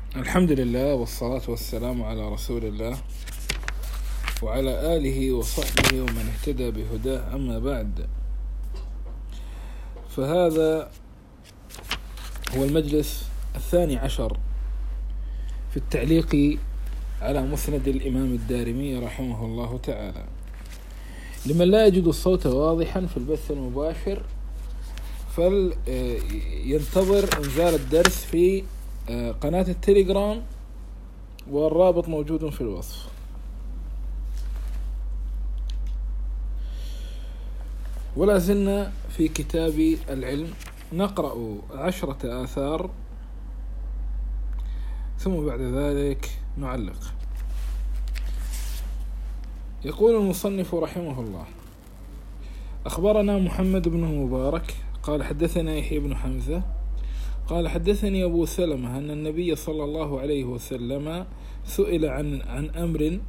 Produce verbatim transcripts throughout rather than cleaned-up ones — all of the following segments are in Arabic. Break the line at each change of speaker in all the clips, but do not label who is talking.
الحمد لله والصلاة والسلام على رسول الله وعلى آله وصحبه ومن اهتدى بهداه. أما بعد، فهذا هو المجلس الثاني عشر في التعليق على مسند الإمام الدارمي رحمه الله تعالى. لمن لا يجد الصوت واضحا في البث المباشر فلينتظر إنزال الدرس في قناة التليجرام، والرابط موجود في الوصف. ولا زلنا في كتاب العلم نقرأ عشرة آثار ثم بعد ذلك نعلق. يقول المصنف رحمه الله: أخبرنا محمد بن مبارك قال حدثنا يحيى بن حمزة قال حدثني أبو سلمة أن النبي صلى الله عليه وسلم سئل عن عن أمر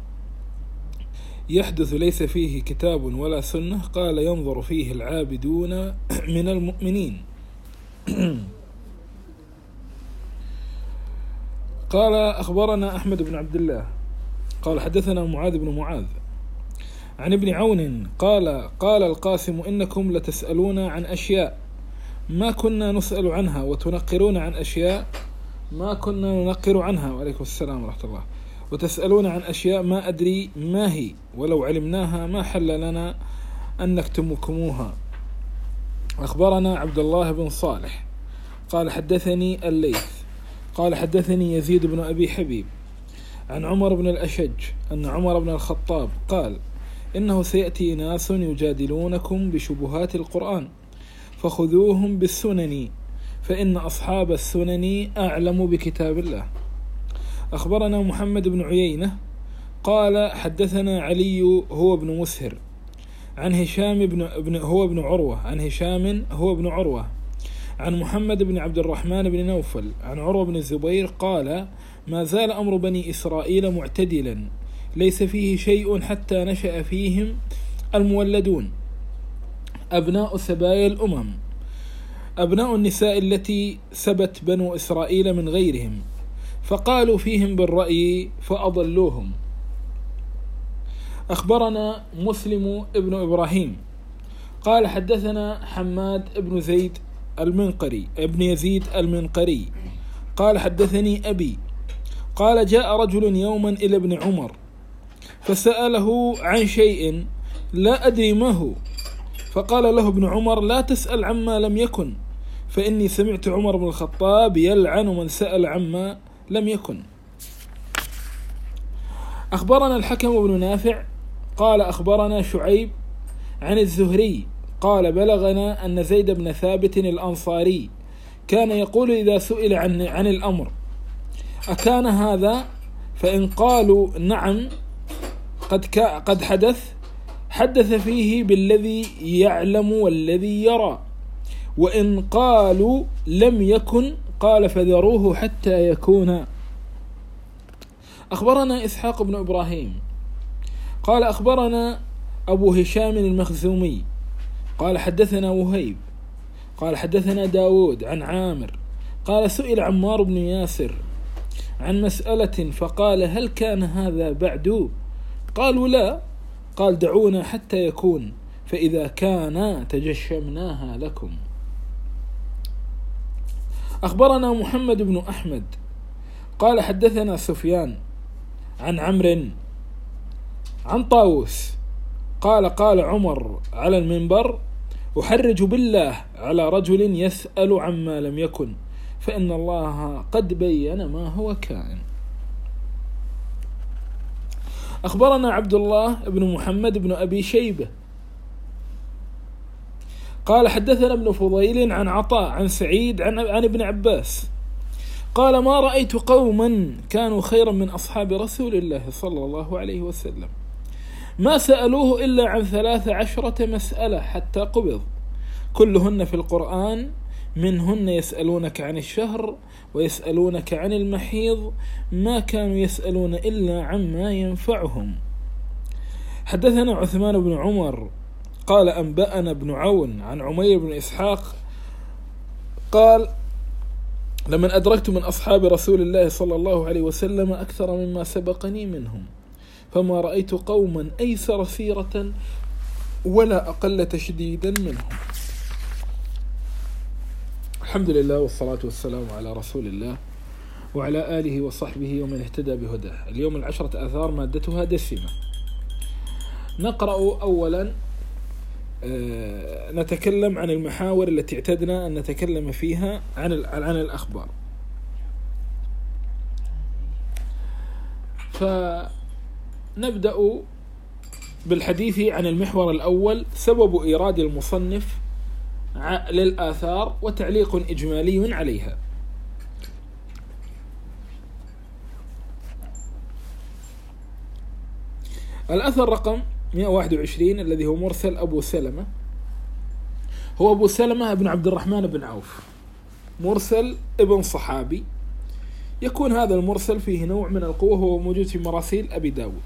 يحدث ليس فيه كتاب ولا سنة، قال: ينظر فيه العابدون من المؤمنين. قال أخبرنا أحمد بن عبد الله قال حدثنا معاذ بن معاذ عن ابن عون قال قال القاسم: إنكم لتسألون عن أشياء ما كنا نسأل عنها، وتنقرون عن أشياء ما كنا ننقر عنها، وعليكم السلام ورحمة الله، وتسألون عن أشياء ما أدري ما هي، ولو علمناها ما حل لنا أن نكتمكموها. أخبرنا عبد الله بن صالح قال حدثني الليث قال حدثني يزيد بن أبي حبيب عن عمر بن الأشج أن عمر بن الخطاب قال: إنه سيأتي ناس يجادلونكم بشبهات القرآن فخذوهم بالسنن، فإن أصحاب السنن أعلم بكتاب الله. أخبرنا محمد بن عيينة قال حدثنا علي هو ابن مسهر عن هشام بن, بن هو ابن عروة عن هشام هو ابن عروة عن محمد بن عبد الرحمن بن نوفل عن عروة بن الزبير قال: ما زال أمر بني إسرائيل معتدلا ليس فيه شيء حتى نشأ فيهم المولدون أبناء سبايا الأمم، أبناء النساء التي سبت بنو إسرائيل من غيرهم، فقالوا فيهم بالرأي فأضلوهم. أخبرنا مسلم ابن إبراهيم قال حدثنا حماد ابن زيد المنقري ابن يزيد المنقري قال حدثني أبي قال: جاء رجل يوما إلى ابن عمر فسأله عن شيء لا أدري ما هو، فقال له ابن عمر: لا تسأل عما لم يكن، فإني سمعت عمر بن الخطاب يلعن من سأل عما لم يكن. أخبرنا الحكم بن نافع قال أخبرنا شعيب عن الزهري قال: بلغنا أن زيد بن ثابت الأنصاري كان يقول إذا سئل عن, عن الأمر: أكان هذا؟ فإن قالوا نعم قد, قد حدث حدث فيه بالذي يعلم والذي يرى، وإن قالوا لم يكن قال فذروه حتى يكون. أخبرنا إسحاق بن إبراهيم قال أخبرنا أبو هشام المخزومي قال حدثنا وهيب قال حدثنا داود عن عامر قال: سئل عمار بن ياسر عن مسألة فقال: هل كان هذا بعد؟ قالوا لا. قال: دعونا حتى يكون، فإذا كان تجشمناها لكم. أخبرنا محمد بن أحمد قال حدثنا سفيان عن عمرو عن طاووس قال: قال عمر على المنبر: أحرج بالله على رجل يسأل عما لم يكن، فإن الله قد بين ما هو كائن. أخبرنا عبد الله بن محمد بن أبي شيبة قال حدثنا ابن فضيل عن عطاء عن سعيد عن, عن ابن عباس قال: ما رأيت قوما كانوا خيرا من أصحاب رسول الله صلى الله عليه وسلم، ما سألوه إلا عن ثلاث عشرة مسألة حتى قبض، كلهن في القرآن، منهن يسألونك عن الشهر ويسألونك عن المحيض، ما كانوا يسألون إلا عما ينفعهم. حدثنا عثمان بن عمر قال أنبأنا ابن عون عن عمير بن إسحاق قال: لمن أدركت من أصحاب رسول الله صلى الله عليه وسلم أكثر مما سبقني منهم، فما رأيت قوما أيسر سيرة ولا أقل تشديدا منهم. الحمد لله والصلاة والسلام على رسول الله وعلى آله وصحبه ومن اهتدى بهداه. اليوم العشرة آثار مادتها دسمة. نقرأ أولا نتكلم عن المحاور التي اعتدنا أن نتكلم فيها عن عن الأخبار. فنبدأ بالحديث عن المحور الأول، سبب إيراد المصنف للآثار وتعليق إجمالي عليها. الأثر رقم مئة وواحد وعشرين الذي هو مرسل أبو سلمة، هو أبو سلمة بن عبد الرحمن بن عوف، مرسل ابن صحابي. يكون هذا المرسل فيه نوع من القوة، هو موجود في مراسيل أبي داود،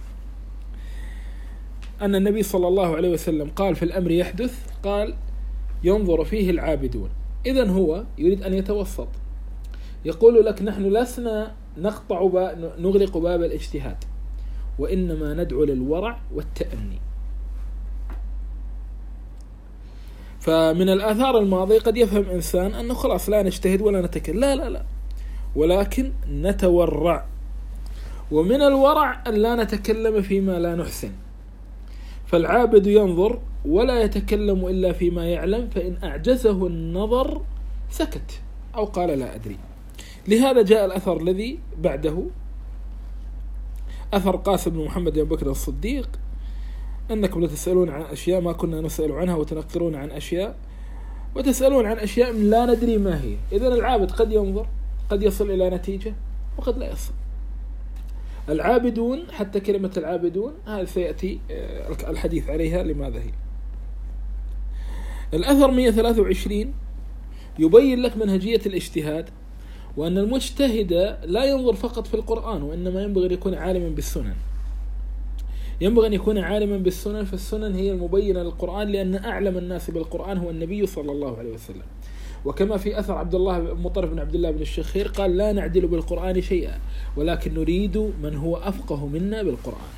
أن النبي صلى الله عليه وسلم قال في الأمر يحدث، قال ينظر فيه العابدون. إذن هو يريد أن يتوسط، يقول لك نحن لسنا نقطع باب نغلق باب الاجتهاد، وإنما ندعو للورع والتأني. فمن الآثار الماضية قد يفهم إنسان أنه خلاص لا نجتهد ولا نتكلم، لا لا لا، ولكن نتورع. ومن الورع أن لا نتكلم فيما لا نحسن. فالعابد ينظر ولا يتكلم إلا فيما يعلم، فإن أعجزه النظر سكت أو قال لا أدري. لهذا جاء الأثر الذي بعده، أثر قاسم بن محمد بن بكر الصديق، أنكم لتسألون عن أشياء ما كنا نسأل عنها وتنقرون عن أشياء وتسألون عن أشياء لا ندري ما هي. إذن العابد قد ينظر، قد يصل إلى نتيجة وقد لا يصل. العابدون، حتى كلمة العابدون هذا سيأتي الحديث عليها لماذا هي. الأثر مئة وثلاثة وعشرين يبين لك منهجية الاجتهاد، وأن المجتهد لا ينظر فقط في القرآن، وإنما ينبغي أن يكون عالما بالسنن. ينبغي أن يكون عالما بالسنن، فالسنن هي المبينة للقرآن، لأن أعلم الناس بالقرآن هو النبي صلى الله عليه وسلم. وكما في أثر عبد الله مطرف بن عبد الله بن الشخير قال لا نعدل بالقرآن شيئا، ولكن نريد من هو أفقه منا بالقرآن.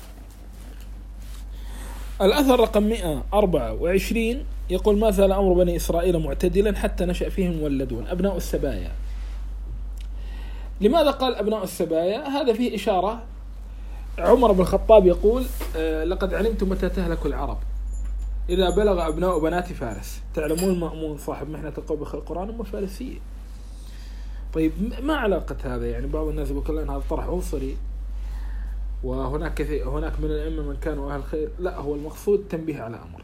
الأثر رقم مئة وأربعة وعشرين يقول ما زال أمر بني إسرائيل معتدلا حتى نشأ فيهم مولدون أبناء السبايا. لماذا قال أبناء السبايا؟ هذا فيه إشارة. عمر بن الخطاب يقول لقد علمت متى تهلك العرب، إذا بلغ أبناء بنات فارس. تعلمون مأمون صاحب محنة القوم بالقرآن أم فارسية. طيب ما علاقة هذا؟ يعني بعض الناس يقول لنا هذا طرح عنصري وهناك كثير هناك من الأئمة من كانوا أهل خير. لا، هو المقصود تنبيه على أمر،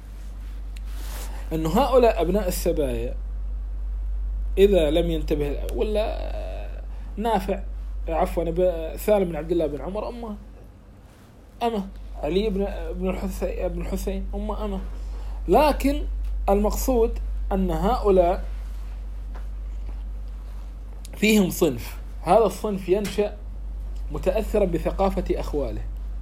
أنه هؤلاء أبناء السبايا إذا لم ينتبه، ولا نافع عفوا سالم بن عبد الله بن عمر أمه أمه، علي بن بن الحسين بن الحسين أمه أمه. لكن المقصود أن هؤلاء فيهم صنف، هذا الصنف ينشأ متأثرا بثقافة أخواله،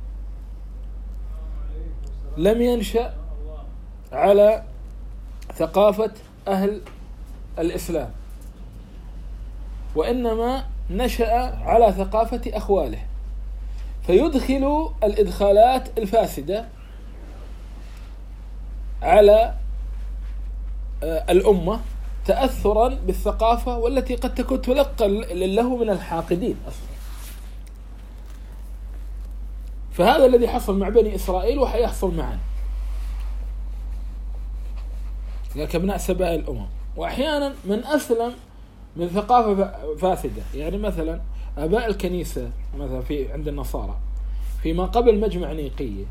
لم ينشأ على ثقافة أهل الإسلام، وإنما نشأ على ثقافة أخواله، فيدخل الإدخالات الفاسدة على الأمة تأثرا بالثقافة، والتي قد تكون تلقى له من الحاقدين أصلا. فهذا الذي حصل مع بني إسرائيل وحيحصل معنا كابناء سبايا الأمم. وأحيانا من أسلم من ثقافة فاسدة، يعني مثلا آباء الكنيسة مثلا في عند النصارى فيما قبل مجمع نيقية،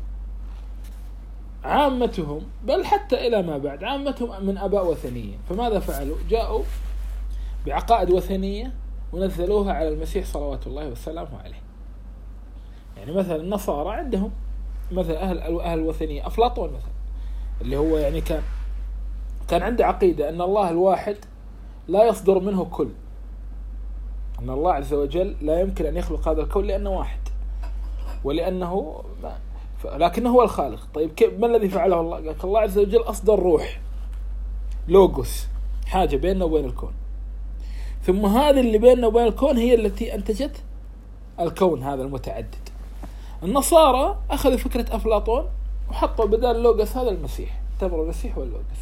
عامتهم بل حتى إلى ما بعد عامتهم من آباء وثنية. فماذا فعلوا؟ جاءوا بعقائد وثنية ونزلوها على المسيح صلوات الله وسلامه عليه. يعني مثلا النصارى عندهم مثلا أهل أهل الوثنية، أفلاطون مثلا اللي هو يعني كان كان عنده عقيدة أن الله الواحد لا يصدر منه كل، أن الله عز وجل لا يمكن أن يخلق هذا الكون لأنه واحد، ولأنه لكنه هو الخالق. طيب ما الذي فعله الله؟ قال الله عز وجل أصدر روح، لوغوس، حاجة بيننا وبين الكون. ثم هذه اللي بيننا وبين الكون هي التي أنتجت الكون هذا المتعدد. النصارى أخذوا فكرة أفلاطون وحطوا بدال اللوغوس هذا المسيح، اعتبروا المسيح واللوغوس.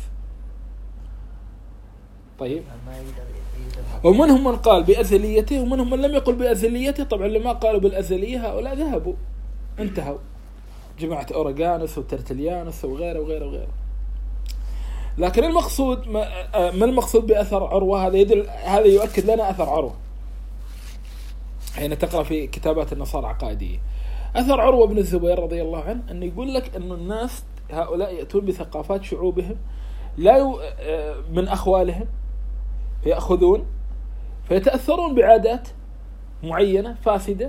طيب، ومنهم من قال بأزليته ومنهم من لم يقل بأزليته. طبعا اللي ما قالوا بالأزلية هؤلاء ذهبوا انتهوا، جماعة أوريغانوس وترتليانوس وغيره وغيره وغيره. لكن المقصود ما, ما المقصود بأثر عروة؟ هذا يدل، هذا يؤكد لنا أثر عروة حين تقرأ في كتابات النصارى عقائدية. أثر عروة بن الزبير رضي الله عنه أن يقول لك أن الناس هؤلاء يأتون بثقافات شعوبهم لا ي... من أخوالهم، فيأخذون فيتأثرون بعادات معينة فاسدة.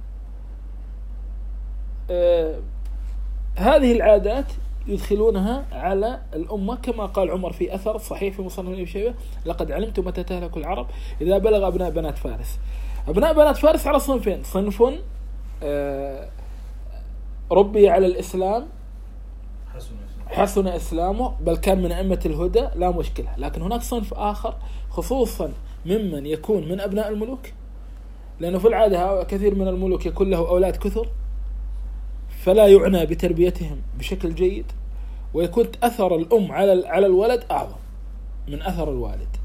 آه... هذه العادات يدخلونها على الأمة، كما قال عمر في أثر صحيح في مصنف ابن شيبة: لقد علمت متى تهلك العرب إذا بلغ أبناء بنات فارس. أبناء بنات فارس على صنفين: صنف آه... ربي على الإسلام حسن إسلامه بل كان من أئمة الهدى لا مشكلة، لكن هناك صنف آخر خصوصا ممن يكون من أبناء الملوك، لأنه في العادة كثير من الملوك يكون له أولاد كثر فلا يعنى بتربيتهم بشكل جيد، ويكون أثر الأم على على الولد أعظم من أثر الوالد.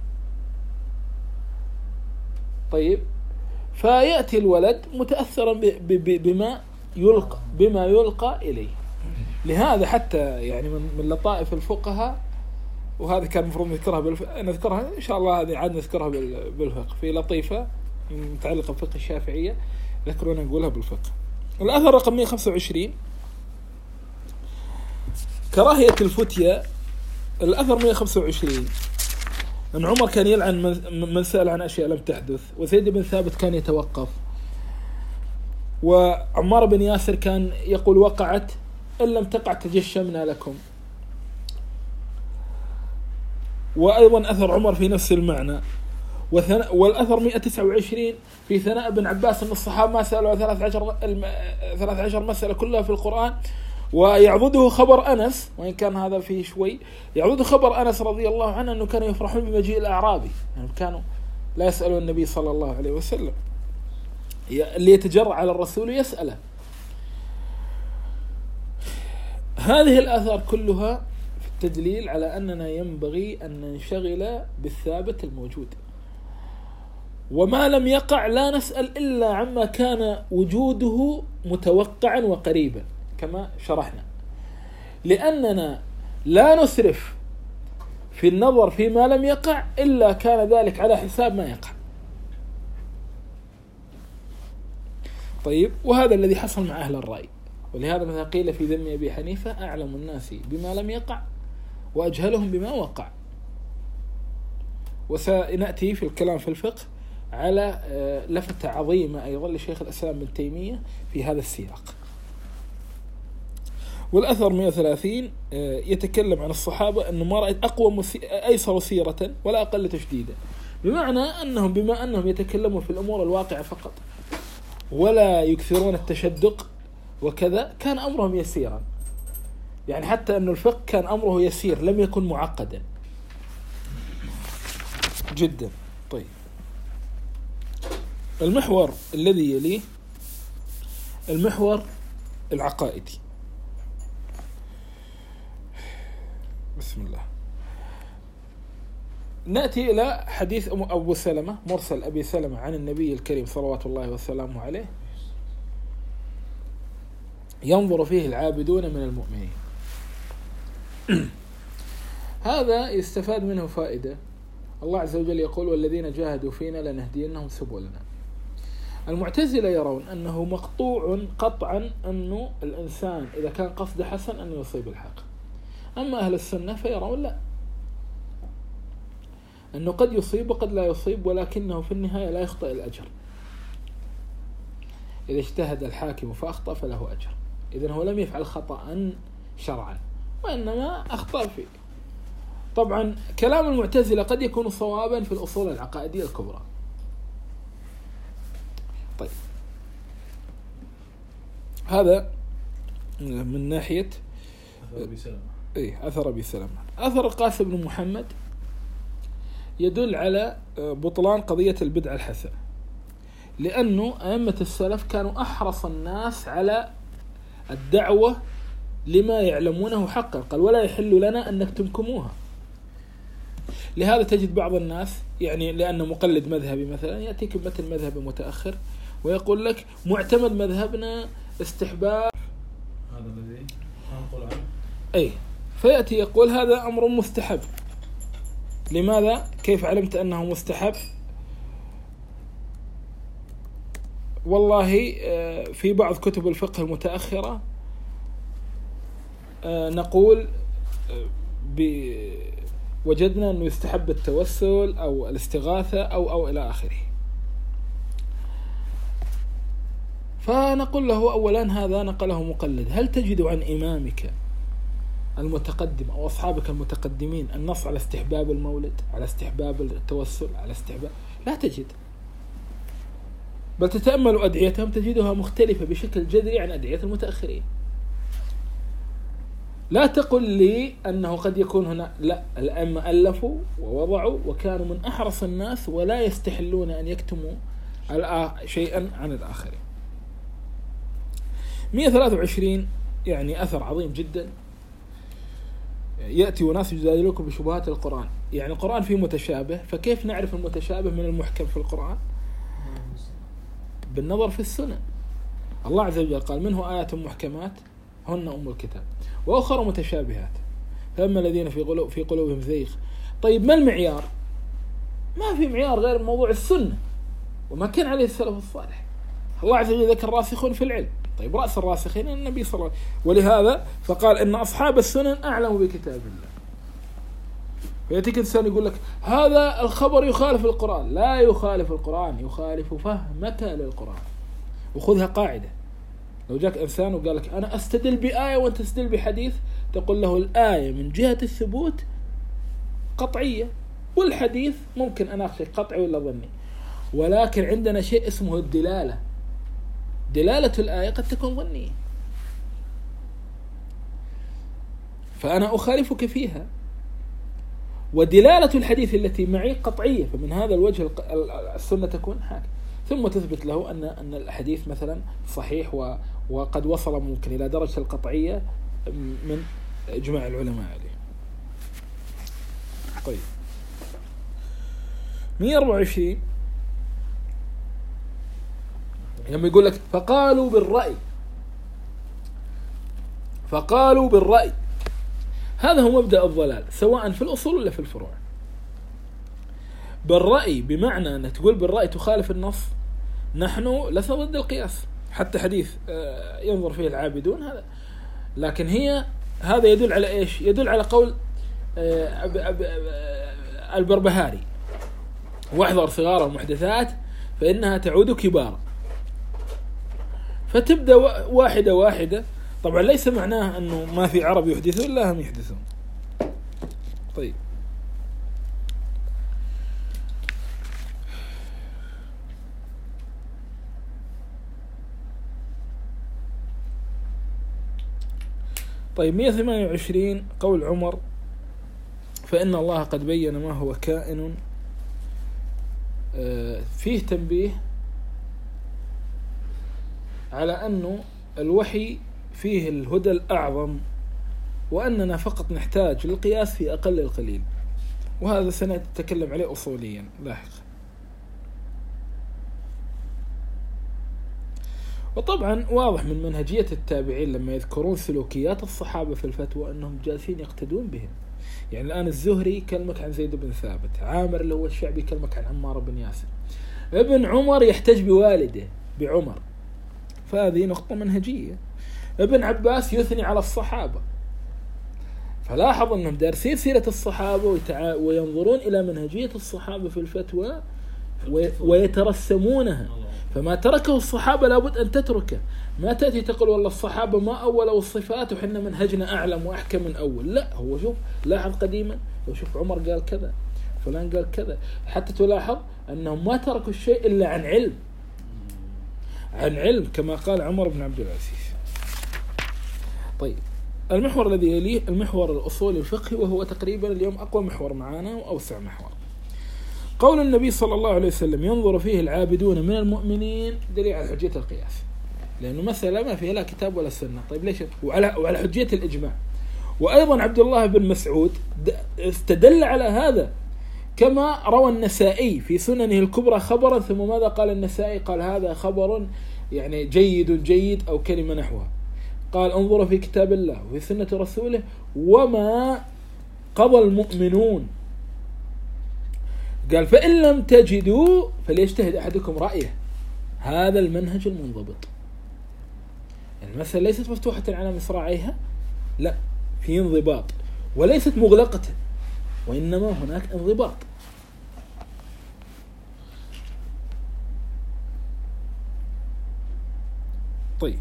طيب، فيأتي الولد متأثرا بما يلقى بما يلقى إليه. لهذا حتى يعني من من لطائف الفقهاء، وهذا كان المفروض نذكرها بالف... نذكرها إن شاء الله، هذه عاد نذكرها بال... بالفقه، في لطيفة متعلقة بفقه الشافعية ذكرونا نقولها بالفقه. الأثر رقم مئة وخمسة وعشرين: كراهية الفتية. الأثر مئة وخمسة وعشرين أن عمر كان يلعن من... من سأل عن أشياء لم تحدث، وزيد بن ثابت كان يتوقف، وعمار بن ياسر كان يقول: وقعت إن لم تقع تجشمنا لكم. وأيضا أثر عمر في نفس المعنى. وثناء والأثر مئة وتسعة وعشرين في ثناء بن عباس أن الصحابة ما سألوا ثلاث عشر ثلاث عشر مسألة كلها في القرآن، ويعضده خبر أنس، وإن كان هذا فيه شوي، يعضده خبر أنس رضي الله عنه أنه كانوا يفرحون بمجيء الأعرابي، يعني كانوا لا يسألوا النبي صلى الله عليه وسلم، اللي يتجرع على الرسول يسأله. هذه الآثار كلها في التدليل على أننا ينبغي أن ننشغل بالثابت الموجود، وما لم يقع لا نسأل إلا عما كان وجوده متوقعا وقريبا كما شرحنا، لأننا لا نسرف في النظر فيما لم يقع إلا كان ذلك على حساب ما يقع. طيب، وهذا الذي حصل مع أهل الرأي، ولهذا مثلا قيل في ذم أبي حنيفة: أعلم الناس بما لم يقع وأجهلهم بما وقع. وسنأتي في الكلام في الفقه على لفتة عظيمة أيضا لشيخ الإسلام ابن تيمية في هذا السياق. والأثر مئة وثلاثين يتكلم عن الصحابة أنه ما رأيت أقوى أيسر سيرة ولا أقل تشديدا، بمعنى أنهم بما أنهم يتكلمون في الأمور الواقعة فقط ولا يكثرون التشدق وكذا، كان أمرهم يسيرا، يعني حتى أن الفقه كان أمره يسير لم يكن معقدا جدا. طيب، المحور الذي يليه المحور العقائدي. بسم الله. نأتي إلى حديث أبو سلمة، مرسل أبي سلمة عن النبي الكريم صلوات الله وسلامه عليه، ينظر فيه العابدون من المؤمنين. هذا يستفاد منه فائدة. الله عز وجل يقول: والذين جاهدوا فينا لنهدينهم سبلنا. المعتزلة يرون أنه مقطوع قطعا أنه الإنسان إذا كان قصد حسن أن يصيب الحق. أما أهل السنة فيرون لا، أنه قد يصيب وقد لا يصيب، ولكنه في النهاية لا يخطئ الأجر. إذا اجتهد الحاكم فأخطأ فله أجر، إذن هو لم يفعل خطأ شرعا وإنما أخطأ فيه. طبعا كلام المعتزلة قد يكون صوابا في الأصول العقائدية الكبرى. طيب، هذا من ناحية أثر أبي سلمة. إيه، أثر أبي سلمة. أثر القاسم بن محمد يدل على بطلان قضية البدعة الحسنة، لأنه أئمة السلف كانوا أحرص الناس على الدعوة لما يعلمونه حقا، قال ولا يحل لنا أن نكتمكموها. لهذا تجد بعض الناس يعني لأنه مقلد مذهبي مثلا يأتيك بمثل مذهبي متأخر ويقول لك معتمد مذهبنا استحباب
هذا الذي نقول عنه،
أي فيأتي يقول هذا أمر مستحب. لماذا؟ كيف علمت أنه مستحب؟ والله في بعض كتب الفقه المتأخرة نقول وجدنا أنه يستحب التوسل أو الاستغاثة أو أو إلى آخره. فنقول له أولا هذا نقله مقلد، هل تجد عن إمامك المتقدم أو أصحابك المتقدمين النص على استحباب المولد، على استحباب التوسل، على استحباب؟ لا تجد، بل تتأمل أدعيتهم تجدها مختلفة بشكل جذري عن أدعية المتأخرين. لا تقل لي أنه قد يكون هنا، لا، الأئمة ألفوا ووضعوا وكانوا من أحرص الناس ولا يستحلون أن يكتموا شيئا عن الآخرين. مئة وثلاثة وعشرين يعني أثر عظيم جدا. يأتي وناس يجادلوكم بشبهات القرآن، يعني القرآن فيه متشابه، فكيف نعرف المتشابه من المحكم في القرآن؟ بالنظر في السنة. الله عز وجل قال منه آيات محكمات هن أم الكتاب وأخرى متشابهات فأما الذين في قلوب في قلوبهم زيغ. طيب ما المعيار؟ ما في معيار غير موضوع السنة وما كان عليه السلف الصالح. الله عز وجل ذكر الراسخون في العلم، طيب رأس الراسخين النبي صلى الله عليه وسلم، ولهذا فقال إن أصحاب السنن أعلم بكتاب الله. فيأتيك إنسان يقول لك هذا الخبر يخالف القرآن، لا يخالف القرآن، يخالف فهمك للقرآن. وخذها قاعدة، لو جاك إنسان وقال لك أنا أستدل بآية وأنت تستدل بحديث، تقول له الآية من جهة الثبوت قطعية والحديث ممكن أناقشك قطعي ولا ظني، ولكن عندنا شيء اسمه الدلالة. دلالة الآية قد تكون ظنية، فأنا أخالفك فيها، ودلالة الحديث التي معي قطعية، فمن هذا الوجه السنة تكون هكذا. ثم تثبت له أن أن الحديث مثلا صحيح وقد وصل ممكن إلى درجة القطعية من إجماع العلماء عليه. طيب مئة وأربعة وعشرين لما يقول لك فقالوا بالرأي، فقالوا بالرأي، هذا هو مبدأ الضلال سواء في الأصول ولا في الفروع. بالرأي بمعنى أن تقول بالرأي تخالف النص، نحن لسنا ضد القياس، حتى حديث ينظر فيه العابدون هذا، لكن هي هذا يدل على إيش؟ يدل على قول البربهاري واحذر صغار المحدثات فإنها تعود كبارا. فتبدأ واحدة واحدة، طبعا ليس معناه أنه ما في عرب يحدثون، لا هم يحدثون. طيب طيب مئة وثمانية وعشرين قول عمر فإن الله قد بين ما هو كائن. فيه تنبيه على أنه الوحي فيه الهدى الأعظم، وأننا فقط نحتاج للقياس في أقل القليل، وهذا سنتكلم عليه أصوليا لاحقا. وطبعا واضح من منهجية التابعين لما يذكرون سلوكيات الصحابة في الفتوى أنهم جالسين يقتدون بهم. يعني الآن الزهري كلمك عن زيد بن ثابت، عامر اللي هو الشعبي كلمك عن عمار بن ياسر، ابن عمر يحتج بوالده بعمر، فهذه نقطة منهجية. ابن عباس يثني على الصحابة، فلاحظ أنهم دارسين سيرة الصحابة ويتع... وينظرون إلى منهجية الصحابة في الفتوى و... ويترسمونها. فما تركه الصحابة لابد أن تتركه. ما تأتي تقول والله الصحابة ما أولوا الصفات وحنا منهجنا أعلم وأحكم من أول، لا، هو شوف لاحظ قديما، وشوف عمر قال كذا، فلان قال كذا، حتى تلاحظ أنهم ما تركوا الشيء إلا عن علم، عن علم كما قال عمر بن عبد العزيز. طيب المحور الذي يليه المحور الأصولي الفقهي، وهو تقريبا اليوم أقوى محور معانا وأوسع محور. قول النبي صلى الله عليه وسلم ينظر فيه العابدون من المؤمنين دليل على حجية القياس، لأنه مسألة ما فيها لا كتاب ولا سنة. طيب ليش؟ وعلى وعلى حجية الإجماع. وأيضا عبد الله بن مسعود استدل على هذا، كما روى النسائي في سننه الكبرى خبرا، ثم ماذا قال النسائي؟ قال هذا خبر يعني جيد جيد أو كلمة نحوها. قال انظروا في كتاب الله وفي سنة رسوله وما قضى المؤمنون. قال فإن لم تجدوا فليجتهد أحدكم رأيه. هذا المنهج المنضبط. المسألة ليست مفتوحة على مصراعيها، لا، في انضباط، وليست مغلقة، وإنما هناك انضباط. طيب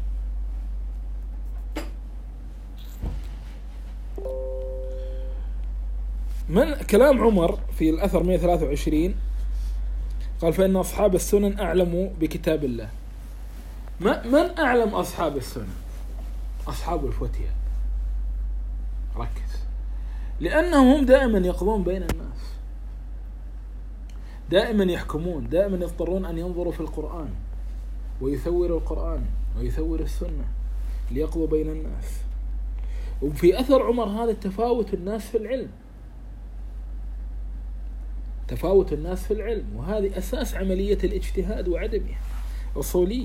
من كلام عمر في الأثر مئة وثلاثة وعشرين قال فإن أصحاب السنن أعلموا بكتاب الله. من أعلم أصحاب السنن؟ أصحاب الفتية. ركز، لأنهم دائما يقضون بين الناس، دائما يحكمون، دائما يضطرون أن ينظروا في القرآن ويثوروا القرآن ويثوروا السنة ليقضوا بين الناس. وفي أثر عمر هذا تفاوت الناس في العلم، تفاوت الناس في العلم، وهذه أساس عملية الاجتهاد وعدمها أصولية.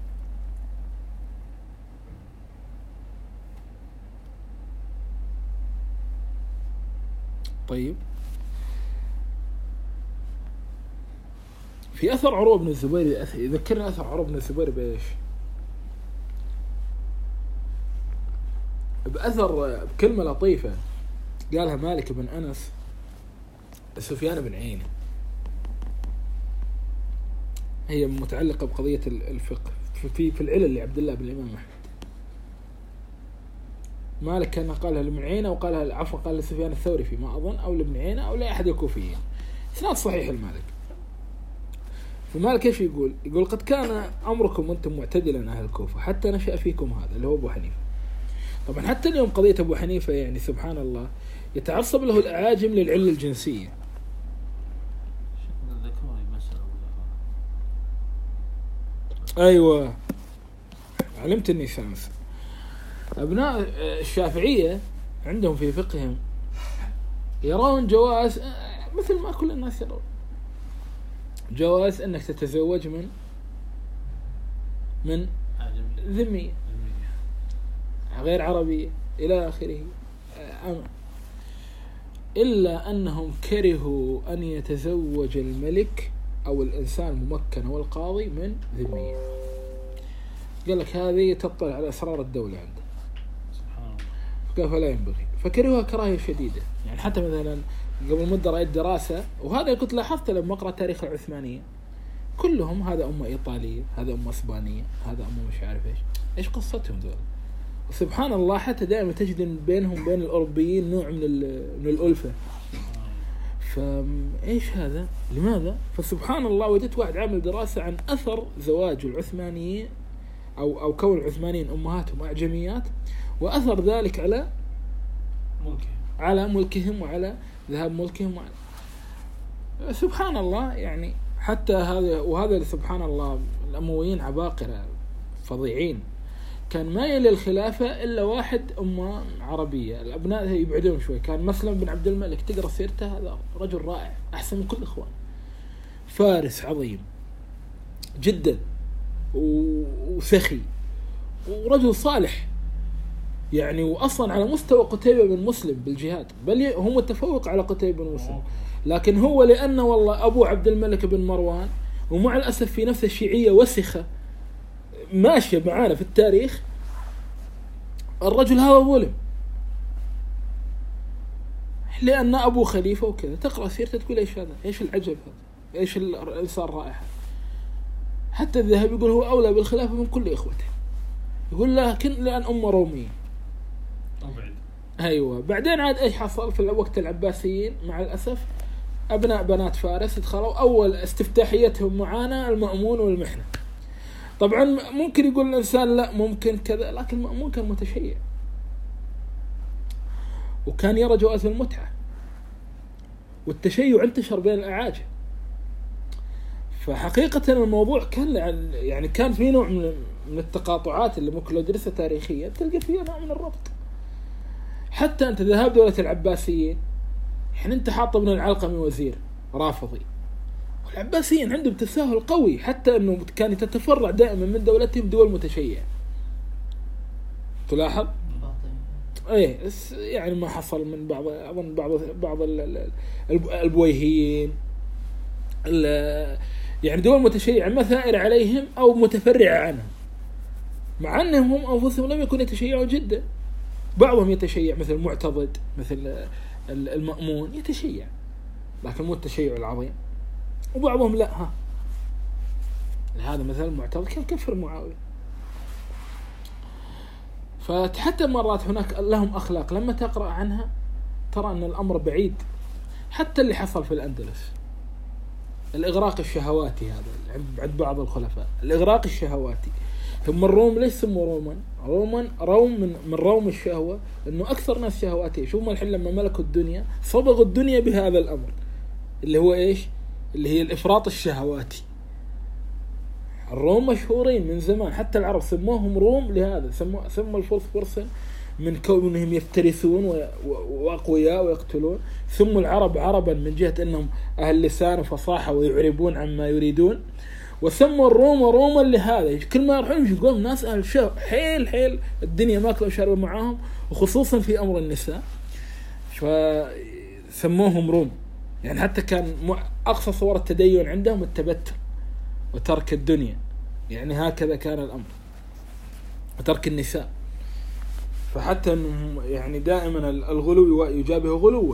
طيب في أثر عروة بن الزبير يذكرنا أثر عروة بن الزبير بإيش؟ بأثر بكلمة لطيفة قالها مالك بن أنس سفيان بن عيينة، هي متعلقة بقضية الفقه في في العلل لعبد الله بن الإمام أحمد. مالك كان قالها لابن عيينة وقالها عفوا قال لسفيان الثوري فيما أظن، أو لابن عيينة أو لا أحد الكوفيين، إسناد صحيح المالك. فمالك إيش يقول؟ يقول قد كان أمركم وأنتم معتدلا أهل الكوفة حتى نشأ فيكم هذا اللي هو أبو حنيفة. طبعا حتى اليوم قضية أبو حنيفة يعني سبحان الله يتعصب له الأعاجم للعلة الجنسية. أيوة علمت أني سامس. أبناء الشافعية عندهم في فقههم يرون جواز مثل ما كل الناس يرون جواز أنك تتزوج من من ذمية غير عربية إلى آخره، إلا أنهم كرهوا أن يتزوج الملك أو الإنسان الممكن أو القاضي من ذمية. قال لك هذه تطلع على أسرار الدولة عنده، قال فلا ينبغي، فكرهوها كراهية شديدة. يعني حتى مثلا قبل مدة رأيت دراسة، وهذا كنت لاحظت لما أقرأ تاريخ العثمانية، كلهم هذا أمة إيطالية، هذا أمة إسبانية، هذا أمة مش عارف إيش إيش قصتهم دول. وسبحان الله حتى دائما تجد بينهم بين الأوروبيين نوع من من الألفة. فإيش هذا؟ لماذا؟ فسبحان الله وجدت واحد عامل دراسة عن أثر زواج العثمانيين أو أو كون العثمانيين أمهاتهم أعجميات، وأثر ذلك على
ملكهم
على ملكهم وعلى ذهاب ملكهم وعلى سبحان الله. يعني حتى هذا وهذا سبحان الله الأمويين عباقرة فظيعين، كان ما يلي الخلافة إلا واحد أمة عربية، الأبناء يبعدون شوي. كان مسلم بن عبد الملك تقرأ سيرته، هذا رجل رائع أحسن من كل إخوان، فارس عظيم جدا وسخي ورجل صالح يعني، وأصلا على مستوى قتيبة بن مسلم بالجهاد، بل هو متفوق على قتيبة بن مسلم، لكن هو لأنه والله أبو عبد الملك بن مروان، ومع الأسف في نفس الشيعية وسخة ماشية معانا في التاريخ، الرجل هذا ظلم لأن أبو خليفة وكذا. تقرأ سيرته تقول إيش هذا، إيش العجب هذا، إيش اللي صار رائع. حتى الذهبي يقول هو أولى بالخلافة من كل إخوته، يقول لكن لأن أمة رومية. أيوة. بعدين عاد إيش حصل في الوقت العباسيين؟ مع الأسف أبناء بنات فارس دخلوا، أول استفتاحيتهم معانا المأمون والمحنة. طبعا ممكن يقول الإنسان لا ممكن كذا، لكن المأمون كان متشيع وكان يرى جواز المتعة، والتشيع انتشر بين الأعاجم. فحقيقة الموضوع كان يعني كان في نوع من من التقاطعات اللي ممكن لو درسها تاريخيا تلقى فيها نوع من الربط. حتى أنت ذهاب دولة العباسيين، يعني أنت حاط ابن العلقمي وزير رافضي، والعباسيين عندهم تساهل قوي حتى أنه كانت تتفرع دائما من دولتهم دول متشيعة. تلاحظ؟ ايه يعني ما حصل من بعض اظن بعض بعض البويهيين يعني دول متشيعة مثائر عليهم او متفرعة عنهم، مع انهم هم انفسهم لم يكونوا يتشيعوا جدا. بعضهم يتشيع مثل المعتضد مثل المأمون يتشيع لكن مو التشيع العظيم، وبعضهم لا. ها هذا مثلا المعتضد كان كفر معاوية. فحتى مرات هناك لهم أخلاق لما تقرأ عنها ترى أن الأمر بعيد. حتى اللي حصل في الأندلس الإغراق الشهواتي هذا عند بعض الخلفاء، الإغراق الشهواتي. ثم الروم ليش سموا روما؟ روما روم من, من روم الشهوة، أنه أكثر ناس شهواتية. شوف ما الحين لما ملكوا الدنيا صبغوا الدنيا بهذا الأمر اللي هو إيش؟ اللي هي الإفراط الشهواتي. الروم مشهورين من زمان، حتى العرب سموهم روم لهذا، سموا سموا الفرس فرسا من كونهم يفترسون وأقوياء ويقتلون. سموا العرب عربا من جهة أنهم أهل لسان وفصاحة ويعربون عما يريدون. وسموا الروم روما لهذا، كل ما يروحون يقولون ناس أهل شهوة حيل حيل الدنيا ماكلوا وشربوا معاهم، وخصوصا في أمر النساء فسموهم روم. يعني حتى كان أقصى صور التدين عندهم التبتل وترك الدنيا، يعني هكذا كان الأمر، وترك النساء. فحتى أنهم يعني دائما الغلو يجابه غلوا.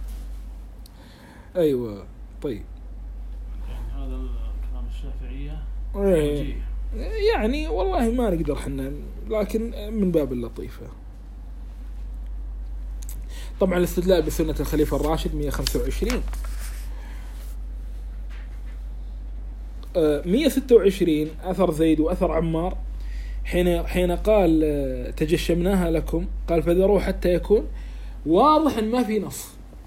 أيوة. طيب
يعني هذا الكلام الشافعية
إيه يعني والله ما نقدر حنا، لكن من باب اللطيفة. طبعا الاستدلال بسنة الخليفة الراشد مئة وخمسة وعشرين مئة وستة وعشرين أثر زيد وأثر عمار حين حين قال تجشمناها لكم، قال فذروه حتى يكون واضح ما في نص،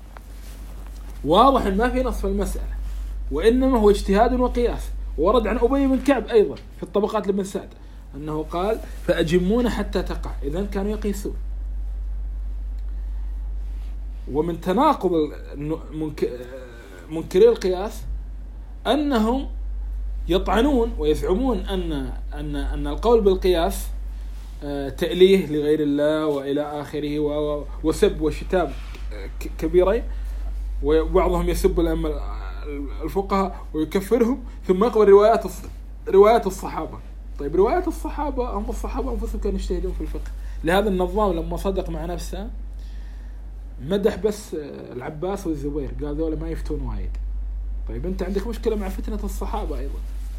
واضح ما في نص في المسألة، وإنما هو اجتهاد وقياس. ورد عن أبي بن كعب أيضا في الطبقات لابن سعد أنه قال فأجمون حتى تقع، إذن كانوا يقيسون. ومن تناقض منكري القياس أنهم يطعنون ويزعمون أن أن أن القول بالقياس تأليه لغير الله وإلى آخره وسب وشتام كبيرين، وبعضهم يسب الأئمة الفقهاء ويكفرهم، ثم يقبل روايات روايات الصحابة. طيب روايات الصحابة هم الصحابة أنفسهم كانوا يجتهدون في الفقه. لهذا النظام لما صدق مع نفسه مدح بس العباس والزبير، قال ذولا ما يفتون وايد. طيب أنت عندك مشكلة مع فتنة الصحابة أيضا،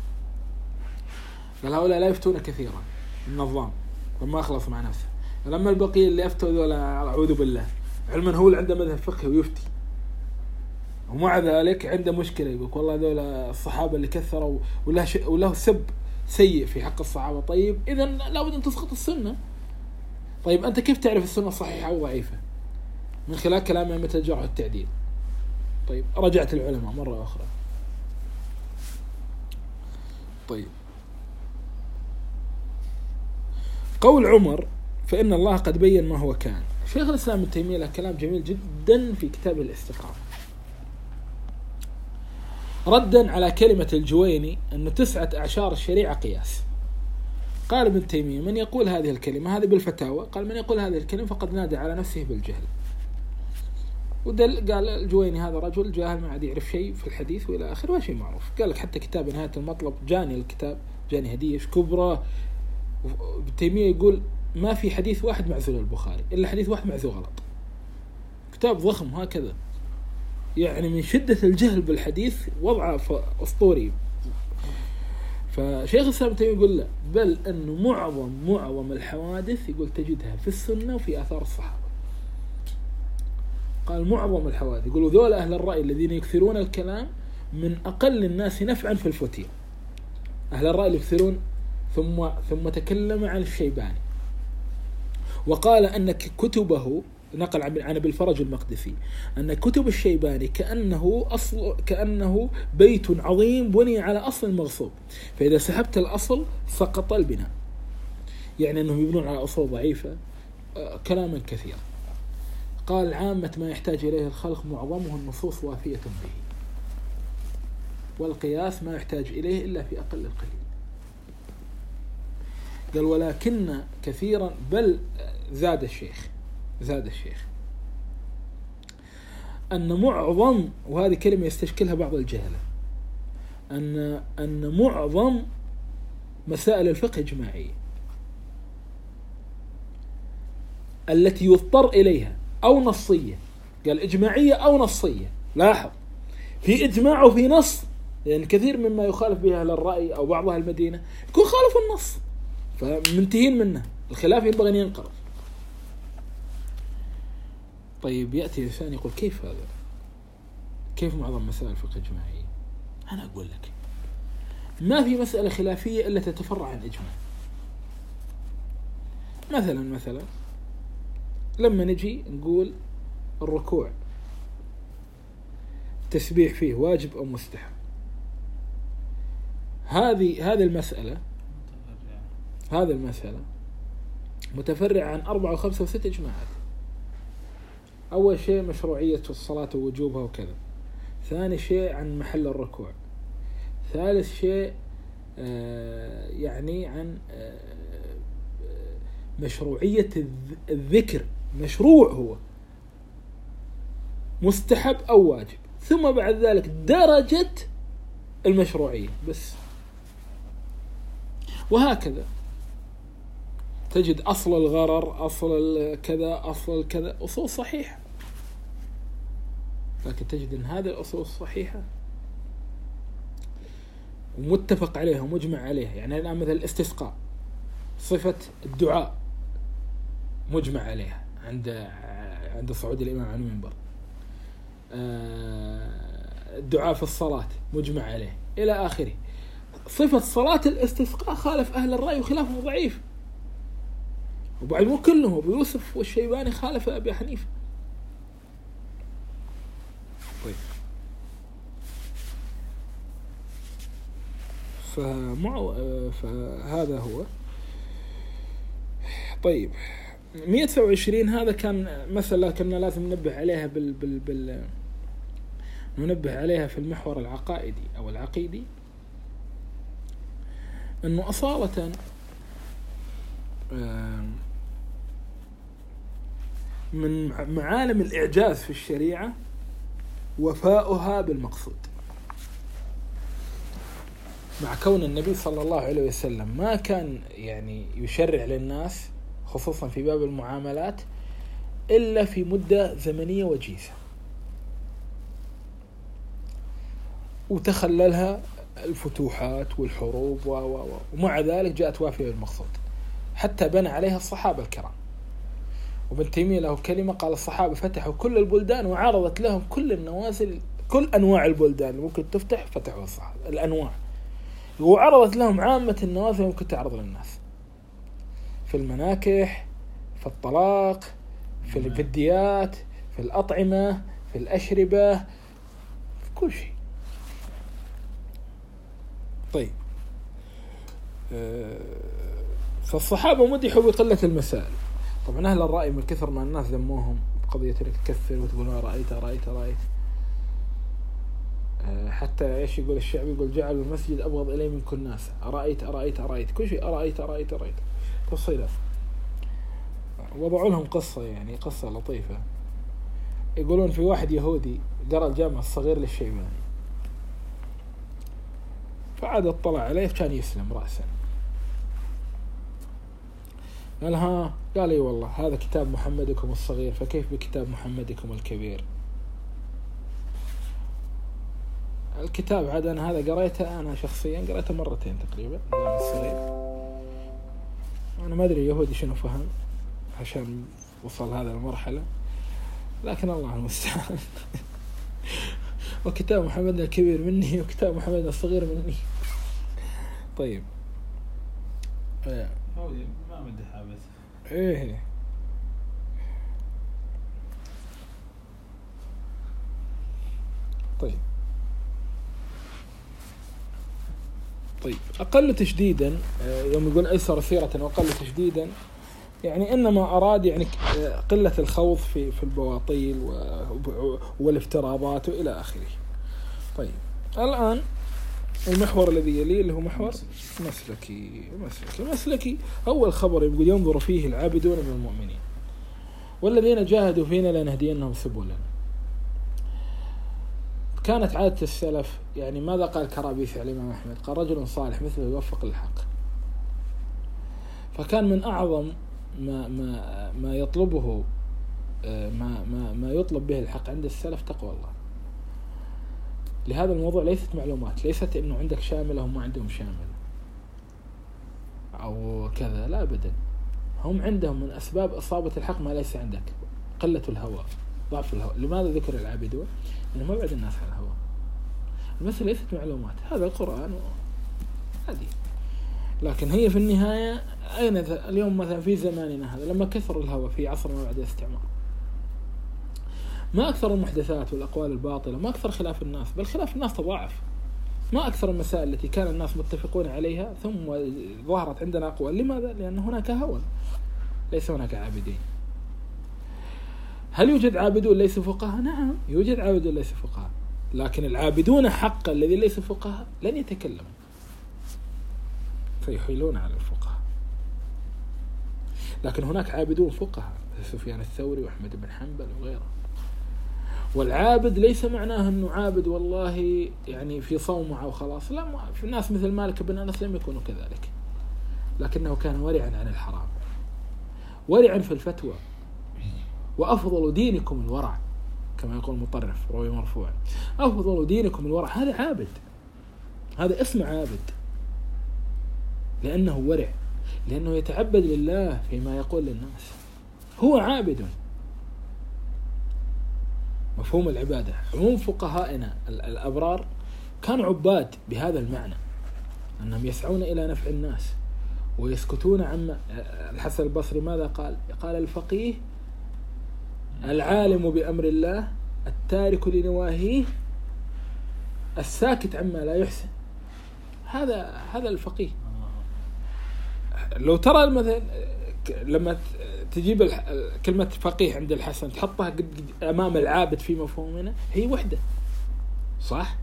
قال هؤلاء لا يفتون كثيرا النظام، فما أخلص مع نفسه. لما البقية اللي أفتوا ذولا أعوذ بالله، علما هو اللي عنده مذهب فقهي ويفتي، ومع ذلك عنده مشكلة، يقول والله ذولا الصحابة اللي كثروا وله وله سب سيء في حق الصحابة. طيب إذا لابد أن تسقط السنة. طيب أنت كيف تعرف السنة صحيحة أو ضعيفة؟ من خلال كلام أئمة الجرح والتعديل. طيب رجعت العلماء مرة أخرى. طيب قول عمر فإن الله قد بين ما هو كان. شيخ الإسلام ابن تيمية له كلام جميل جدا في كتاب الاستقامة، ردا على كلمة الجويني أن تسعة أعشار الشريعة قياس. قال ابن تيمية من يقول هذه الكلمة، هذه بالفتاوى، قال من يقول هذه الكلمة فقد نادى على نفسه بالجهل. ودل قال الجويني هذا رجل جاهل ما عاد يعرف شيء في الحديث وإلى آخره، وشيء معروف. قال لك حتى كتاب نهاية المطلب جاني الكتاب جاني هدية كبرى. ابن تيمية يقول ما في حديث واحد معزول البخاري إلا حديث واحد معزول غلط. كتاب ضخم هكذا، يعني من شدة الجهل بالحديث وضعه أسطوري. فشيخ الإسلام ابن تيمية يقول لا، بل أنه معظم معظم الحوادث يقول تجدها في السنة وفي آثار الصحابة. قال معظم الحوادث، يقولوا ذول أهل الرأي الذين يكثرون الكلام من أقل الناس نفعا في الفتية. أهل الرأي اللي يكثرون. ثم ثم تكلم عن الشيباني وقال أن كتبه نقل عن أبي الفرج المقدسي أن كتب الشيباني كأنه أصل كأنه بيت عظيم بني على أصل مغصوب، فإذا سحبت الأصل سقط البناء، يعني أنهم يبنون على أصول ضعيفة. كلاما كثيرا. قال عامة ما يحتاج إليه الخلق معظمه النصوص وافية به، والقياس ما يحتاج إليه إلا في أقل القليل. قال ولكن كثيرا، بل زاد الشيخ زاد الشيخ أن معظم، وهذه كلمة يستشكلها بعض الجهلة، أن أن معظم مسائل الفقه إجماعية التي يضطر إليها أو نصية. قال إجماعية أو نصية. لاحظ، في إجماع وفي نص، لأن يعني كثير مما يخالف بها أهل الرأي أو بعض أهل المدينة يكون خالف النص فمنتهين منه، الخلاف ينبغي أن ينقرض. طيب يأتي الإنسان يقول كيف هذا؟ كيف معظم مسائل الفقه إجماعية؟ أنا أقول لك ما في مسألة خلافية إلا تتفرع عن إجماع. مثلا مثلا لما نجي نقول الركوع تسبيح فيه واجب أو مستحب، هذه هذه المسألة هذه المسألة متفرع عن أربعة وخمسة وستة إجماعات. أول شيء مشروعية الصلاة ووجوبها وكذا، ثاني شيء عن محل الركوع، ثالث شيء آه يعني عن آه مشروعية الذكر، مشروع هو مستحب أو واجب، ثم بعد ذلك درجة المشروعية بس. وهكذا تجد أصل الغرر، أصل كذا، أصل كذا، أصول صحيحة، لكن تجد أن هذه الأصول الصحيحة ومتفق عليها ومجمع عليها. يعني الآن مثل الاستسقاء، صفة الدعاء مجمع عليها عند عند صعود الإمام عن المنبر، الدعاء في الصلاة مجمع عليه إلى آخره. صفة صلاة الاستسقاء خالف أهل الرأي وخلافه ضعيف، وبعد مو كله، أبو يوسف والشيباني خالف أبي حنيفة. طيب فمع فهذا هو. طيب مئة وتسعة وعشرين هذا كان مثلا كنا لازم ننبه عليها بال بال بال ننبه عليها في المحور العقائدي أو العقيدي، أنه أصالة من معالم الإعجاز في الشريعة وفاؤها بالمقصود، مع كون النبي صلى الله عليه وسلم ما كان يعني يشرع للناس خصوصا في باب المعاملات إلا في مدة زمنية وجيزة، وتخللها الفتوحات والحروب و و ومع ذلك جاءت وافية بالمقصود، حتى بنى عليها الصحابة الكرام. وابن تيمية له كلمة قال الصحابة فتحوا كل البلدان وعرضت لهم كل النوازل، كل أنواع البلدان ممكن تفتح فتحوا الصحابة الأنواع، وعرضت لهم عامة النوازل ممكن تعرض للناس، في المناكح، في الطلاق، في الفديات، في الأطعمة، في الأشربة، في كل شيء. طيب فالصحابة مدحوا بقلة المسائل. طبعا أهل الرأي من كثر ما الناس ذموهم قضية انك تكثر وتقول ما رأيت رأيت رأيت، حتى ايش يقول الشعبي، يقول جعل المسجد أبغض إليه من كل الناس، أرأيت أرأيت أرأيت كل شيء، أرأيت أرأيت أرأيت تفصيلات. وضعوا لهم قصة، يعني قصة لطيفة، يقولون في واحد يهودي قرأ الجامع الصغير للشيباني، فعاد اطلع عليه كان يسلم رأسا، قال ها، قال اي والله هذا كتاب محمدكم الصغير، فكيف بكتاب محمدكم الكبير؟ الكتاب عاد أنا هذا قريته، أنا شخصيا قريته مرتين تقريبا الجامع الصغير، أنا ما أدري يهودي شنو فهم عشان وصل هذا المرحلة، لكن الله المستعان. وكتاب محمد الكبير مني وكتاب محمد الصغير مني. طيب
ما مدحها بس
ايه طيب طيب أقل تشديدا يوم يقول أيسر سيرة وأقل تشديدا يعني إنما أراد يعني قلة الخوض في في البواطيل والافتراضات وإلى آخره. طيب الآن المحور الذي يليه اللي هو محور مسلكي. مسلكي مسلكي أول خبر يقول ينظر فيه العابدون من المؤمنين والذين جاهدوا فينا لنهدينهم سبلنا. كانت عادة السلف يعني ماذا قال كرابيس على الإمام أحمد؟ قال رجل صالح مثله يوفق للحق. فكان من أعظم ما ما ما يطلبه ما ما ما يطلب به الحق عند السلف تقوى الله. لهذا الموضوع ليست معلومات، ليست إنه عندك شامل أو ما عندهم شامل أو كذا، لا أبدا. هم عندهم من أسباب إصابة الحق ما ليس عندك، قلة الهوى، ضعف الهوى. لماذا ذكر العابدون؟ إنه ما بعد الناس على الهوى. المسألة ليست معلومات، هذا القرآن هذه. لكن هي في النهاية أين اليوم مثلا في زماننا هذا لما كثر الهوى في عصرنا بعد الاستعمار، ما أكثر المحدثات والأقوال الباطلة، ما أكثر خلاف الناس، بل خلاف الناس تضاعف. ما أكثر المسائل التي كان الناس متفقون عليها ثم ظهرت عندنا أقوال. لماذا؟ لأن هناك هوى، ليس هناك عابدين. هل يوجد عابدون ليسوا فقهاء؟ نعم يوجد عابدون ليسوا فقهاء، لكن العابدون حقا الذي ليسوا فقهاء لن يتكلموا، فيحيلون على الفقهاء. لكن هناك عابدون فقهاء، سفيان الثوري وأحمد بن حنبل وغيره. والعابد ليس معناه أنه عابد والله يعني في صومعة وخلاص، لا. في الناس مثل مالك بن أنس لم يكونوا كذلك، لكنه كان ورعا عن الحرام، ورعا في الفتوى. وأفضل دينكم الورع كما يقول المطرف، روي مرفوع، أفضل دينكم الورع. هذا عابد، هذا اسم عابد، لأنه ورع، لأنه يتعبد لله فيما يقول للناس، هو عابد. مفهوم العبادة. عموم فقهائنا الأبرار كانوا عباد بهذا المعنى، أنهم يسعون إلى نفع الناس ويسكتون عما. الحسن البصري ماذا قال؟ قال الفقيه العالم بأمر الله التارك لنواهيه الساكت عما لا يحسن. هذا هذا الفقيه. لو ترى مثلا لما تجيب كلمة فقيه عند الحسن تحطها أمام العابد في مفهومنا هي وحدة، صح؟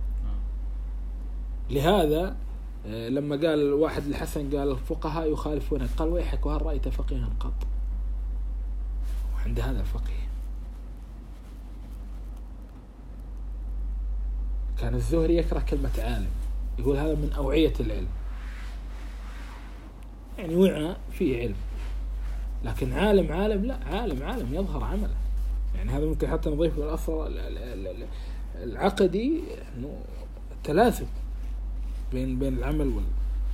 لهذا لما قال واحد الحسن قال الفقهاء يخالفونك، قال ويحك وهل رأيت فقيها قط؟ وعند هذا الفقيه كان الزهري يكره كلمة عالم، يقول هذا من أوعية العلم، يعني وعى فيه علم. لكن عالم عالم لا، عالم عالم يظهر عمله. يعني هذا ممكن حتى نضيف بالأثر العقدي إنه تلازم بين بين العمل وال.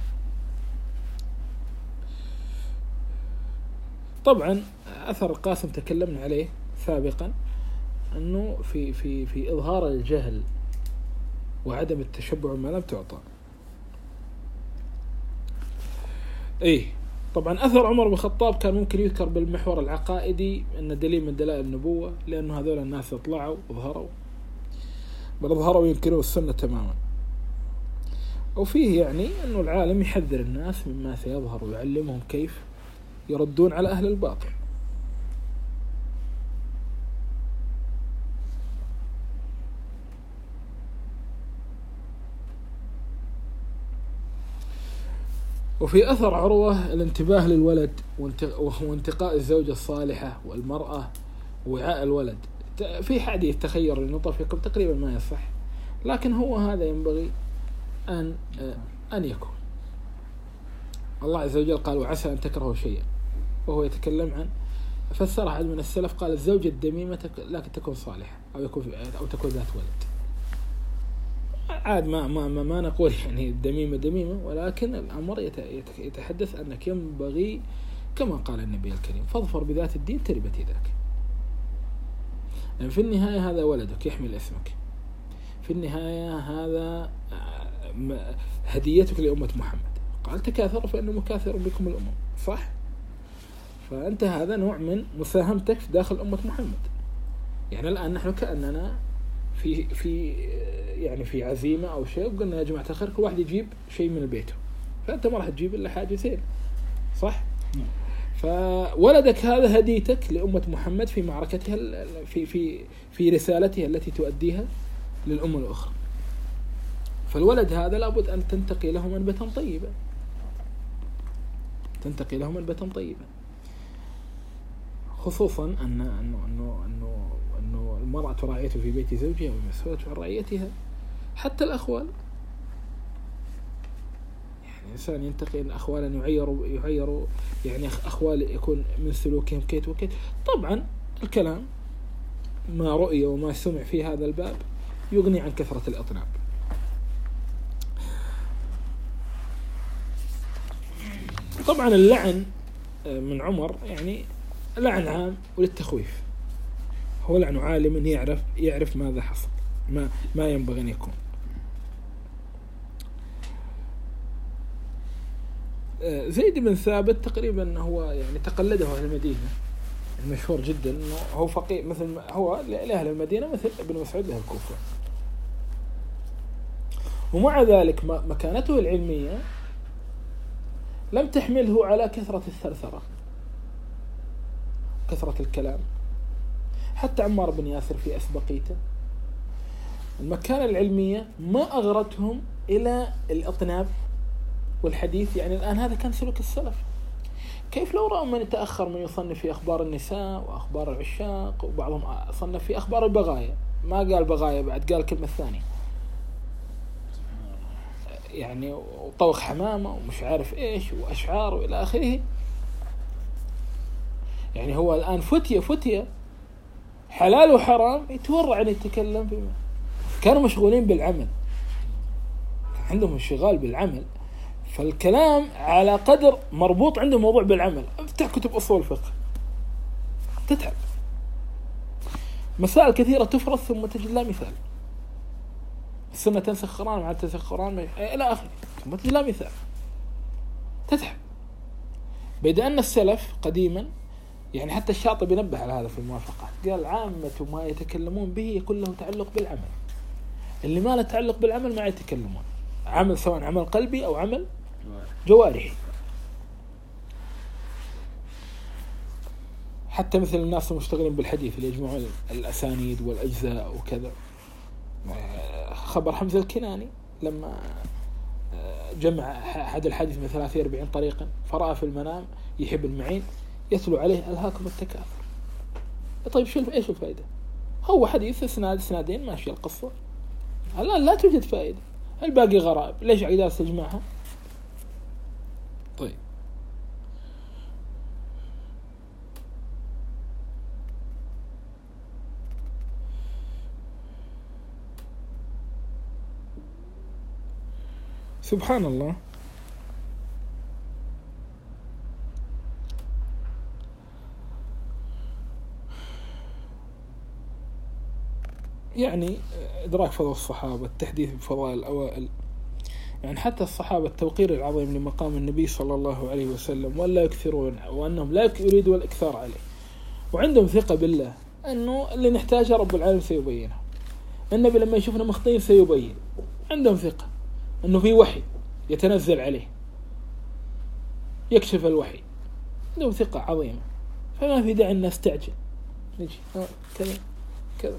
طبعا أثر القاسم تكلمنا عليه سابقا، أنه في في في إظهار الجهل وعدم التشبع ما لم تعطى. إيه طبعا أثر عمر بن الخطاب كان ممكن يذكر بالمحور العقائدي أن دليل من دلائل النبوة، لأنه هذول الناس اطلعوا وظهروا، بل ظهروا ينكروا السنة تماما. وفيه يعني أنه العالم يحذر الناس مما سيظهر ويعلمهم كيف يردون على أهل الباطل. وفي أثر عروة الانتباه للولد وانتقاء الزوجة الصالحة والمرأة ووعاء الولد. في حديث تخير لنطفكم تقريبا ما يصح، لكن هو هذا ينبغي أن أن يكون. الله عز وجل قال وعسى أن تكرهوا شيئا، وهو يتكلم عن فسر أحد من السلف قال الزوجة الدميمة لكن تكون صالحة أو يكون أو تكون ذات ولد. عاد ما ما ما, ما نقول يعني الدميمة دميمة، ولكن الأمر يتحدث أنك ينبغي كما قال النبي الكريم فاظفر بذات الدين تربت يداك. يعني في النهاية هذا ولدك يحمل اسمك، في النهاية هذا هديتك لأمة محمد. قال تكاثر فإنه مكاثر بكم الأمم، صح؟ فأنت هذا نوع من مساهمتك داخل أمة محمد. يعني الآن نحن كأننا في في يعني في عزيمة أو شيء وقلنا يا جماعة الخير كل واحد يجيب شيء من البيت، فأنت ما راح تجيب إلا حاجتين، صح؟ فولدك هذا هديتك لأمة محمد في معركتها في في في رسالتها التي تؤديها للأمة الأخرى. فالولد هذا لابد أن تنتقي له منبتا طيبا، تنتقي له منبتا طيبا، خصوصا أن أنه أنه أنه أنه المرأة راعيته في بيت زوجها ومسؤولة عن رعيتها. حتى الأخوال، يعني الإنسان ينتقي الأخوال أن يعيروا يعيروا يعني أخوال يكون من سلوكهم كيت وكيت. طبعا الكلام ما رؤي وما سمع في هذا الباب يغني عن كثرة الأطناب. طبعا اللعن من عمر يعني لعن عام وللتخويف، هو لعن عالم يعرف يعرف ماذا حصل، ما ما ينبغي أن يكون. زيد بن ثابت تقريبا هو يعني تقلده أهل المدينة، المشهور جدا إنه هو فقيه مثل هو لأهل المدينة مثل ابن مسعود له الكوفة، ومع ذلك مكانته العلمية لم تحمله على كثرة الثرثرة كثرة الكلام. حتى عمار بن ياسر في أسبقيته المكانة العلمية ما أغرتهم إلى الأطناب والحديث. يعني الآن هذا كان سلوك السلف. كيف لو رأوا من يتأخر من يصنف في أخبار النساء وأخبار العشاق، وبعضهم صنف في أخبار البغايا، ما قال بغايا بعد قال كلمة ثانية يعني، وطوخ حمامة ومش عارف إيش وأشعار وإلى آخره. يعني هو الآن فتية فتية حلال وحرام يتورع أن يتكلم بما كانوا مشغولين بالعمل، عندهم انشغال بالعمل، فالكلام على قدر مربوط عنده موضوع بالعمل. افتح كتب أصول فقه تتعب، مسائل كثيرة تفرض ثم تجد لا مثال، السنة تنسخ قرآن مع تنسخ قرآن إلى آخره ثم تجد لا مثال، تتعب. بيد أن السلف قديما يعني حتى الشاطبي نبه على هذا في الموافقات، قال عامة ما يتكلمون به يكون له تعلق بالعمل، اللي ما له تعلق بالعمل ما يتكلمون، عمل سواء عمل قلبي أو عمل جوارحي. حتى مثل الناس المشتغلين بالحديث اللي يجمعون الأسانيد والأجزاء وكذا، خبر حمزة الكناني لما جمع أحد الحديث من ثلاثين أربعين طريقا فرأى في المنام يحب المعين يتلو عليه ألهاكم التكاثر. طيب شو إيش الفائدة؟ هو حديث اسناد اسنادين ماشي القصة، الآن لا توجد فائدة، الباقي غرائب، ليش عيدات تجمعها؟ طيب سبحان الله. يعني إدراك فضل الصحابة، التحديث بفضائل الأوائل، يعني حتى الصحابة التوقير العظيم لمقام النبي صلى الله عليه وسلم، ولا يكثرون وأنهم لا يريدوا الإكثار عليه، وعندهم ثقة بالله أنه اللي نحتاجه رب العالمين سيبينه، النبي لما يشوفنا مخطئين سيبين، عندهم ثقة أنه في وحي يتنزل عليه يكشف الوحي، عندهم ثقة عظيمة، فما في داعي أن نستعجل نجي كذا كذا.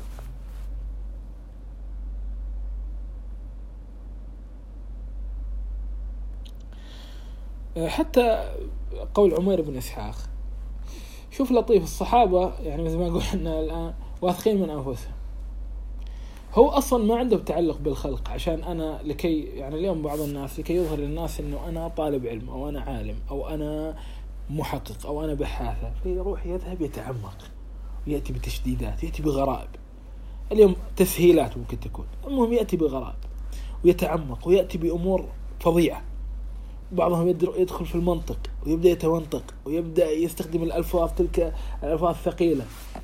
حتى قول عمير بن إسحاق، شوف لطيف، الصحابة يعني مثل ما قلنا الآن واثقين من أنفسهم، هو أصلا ما عنده تعلق بالخلق، عشان أنا لكي يعني اليوم بعض الناس لكي يظهر للناس إنه أنا طالب علم أو أنا عالم أو أنا محقق أو أنا بحاثة، فيروح يذهب يتعمق ويأتي بتشديدات، يأتي بغرائب. اليوم تسهيلات ممكن تكون، المهم يأتي بغرائب ويتعمق ويأتي بأمور فظيعة. بعضهم يدخل في المنطق ويبدأ يتوانطق ويبدأ يستخدم الألفاظ، تلك الألفاظ الثقيلة،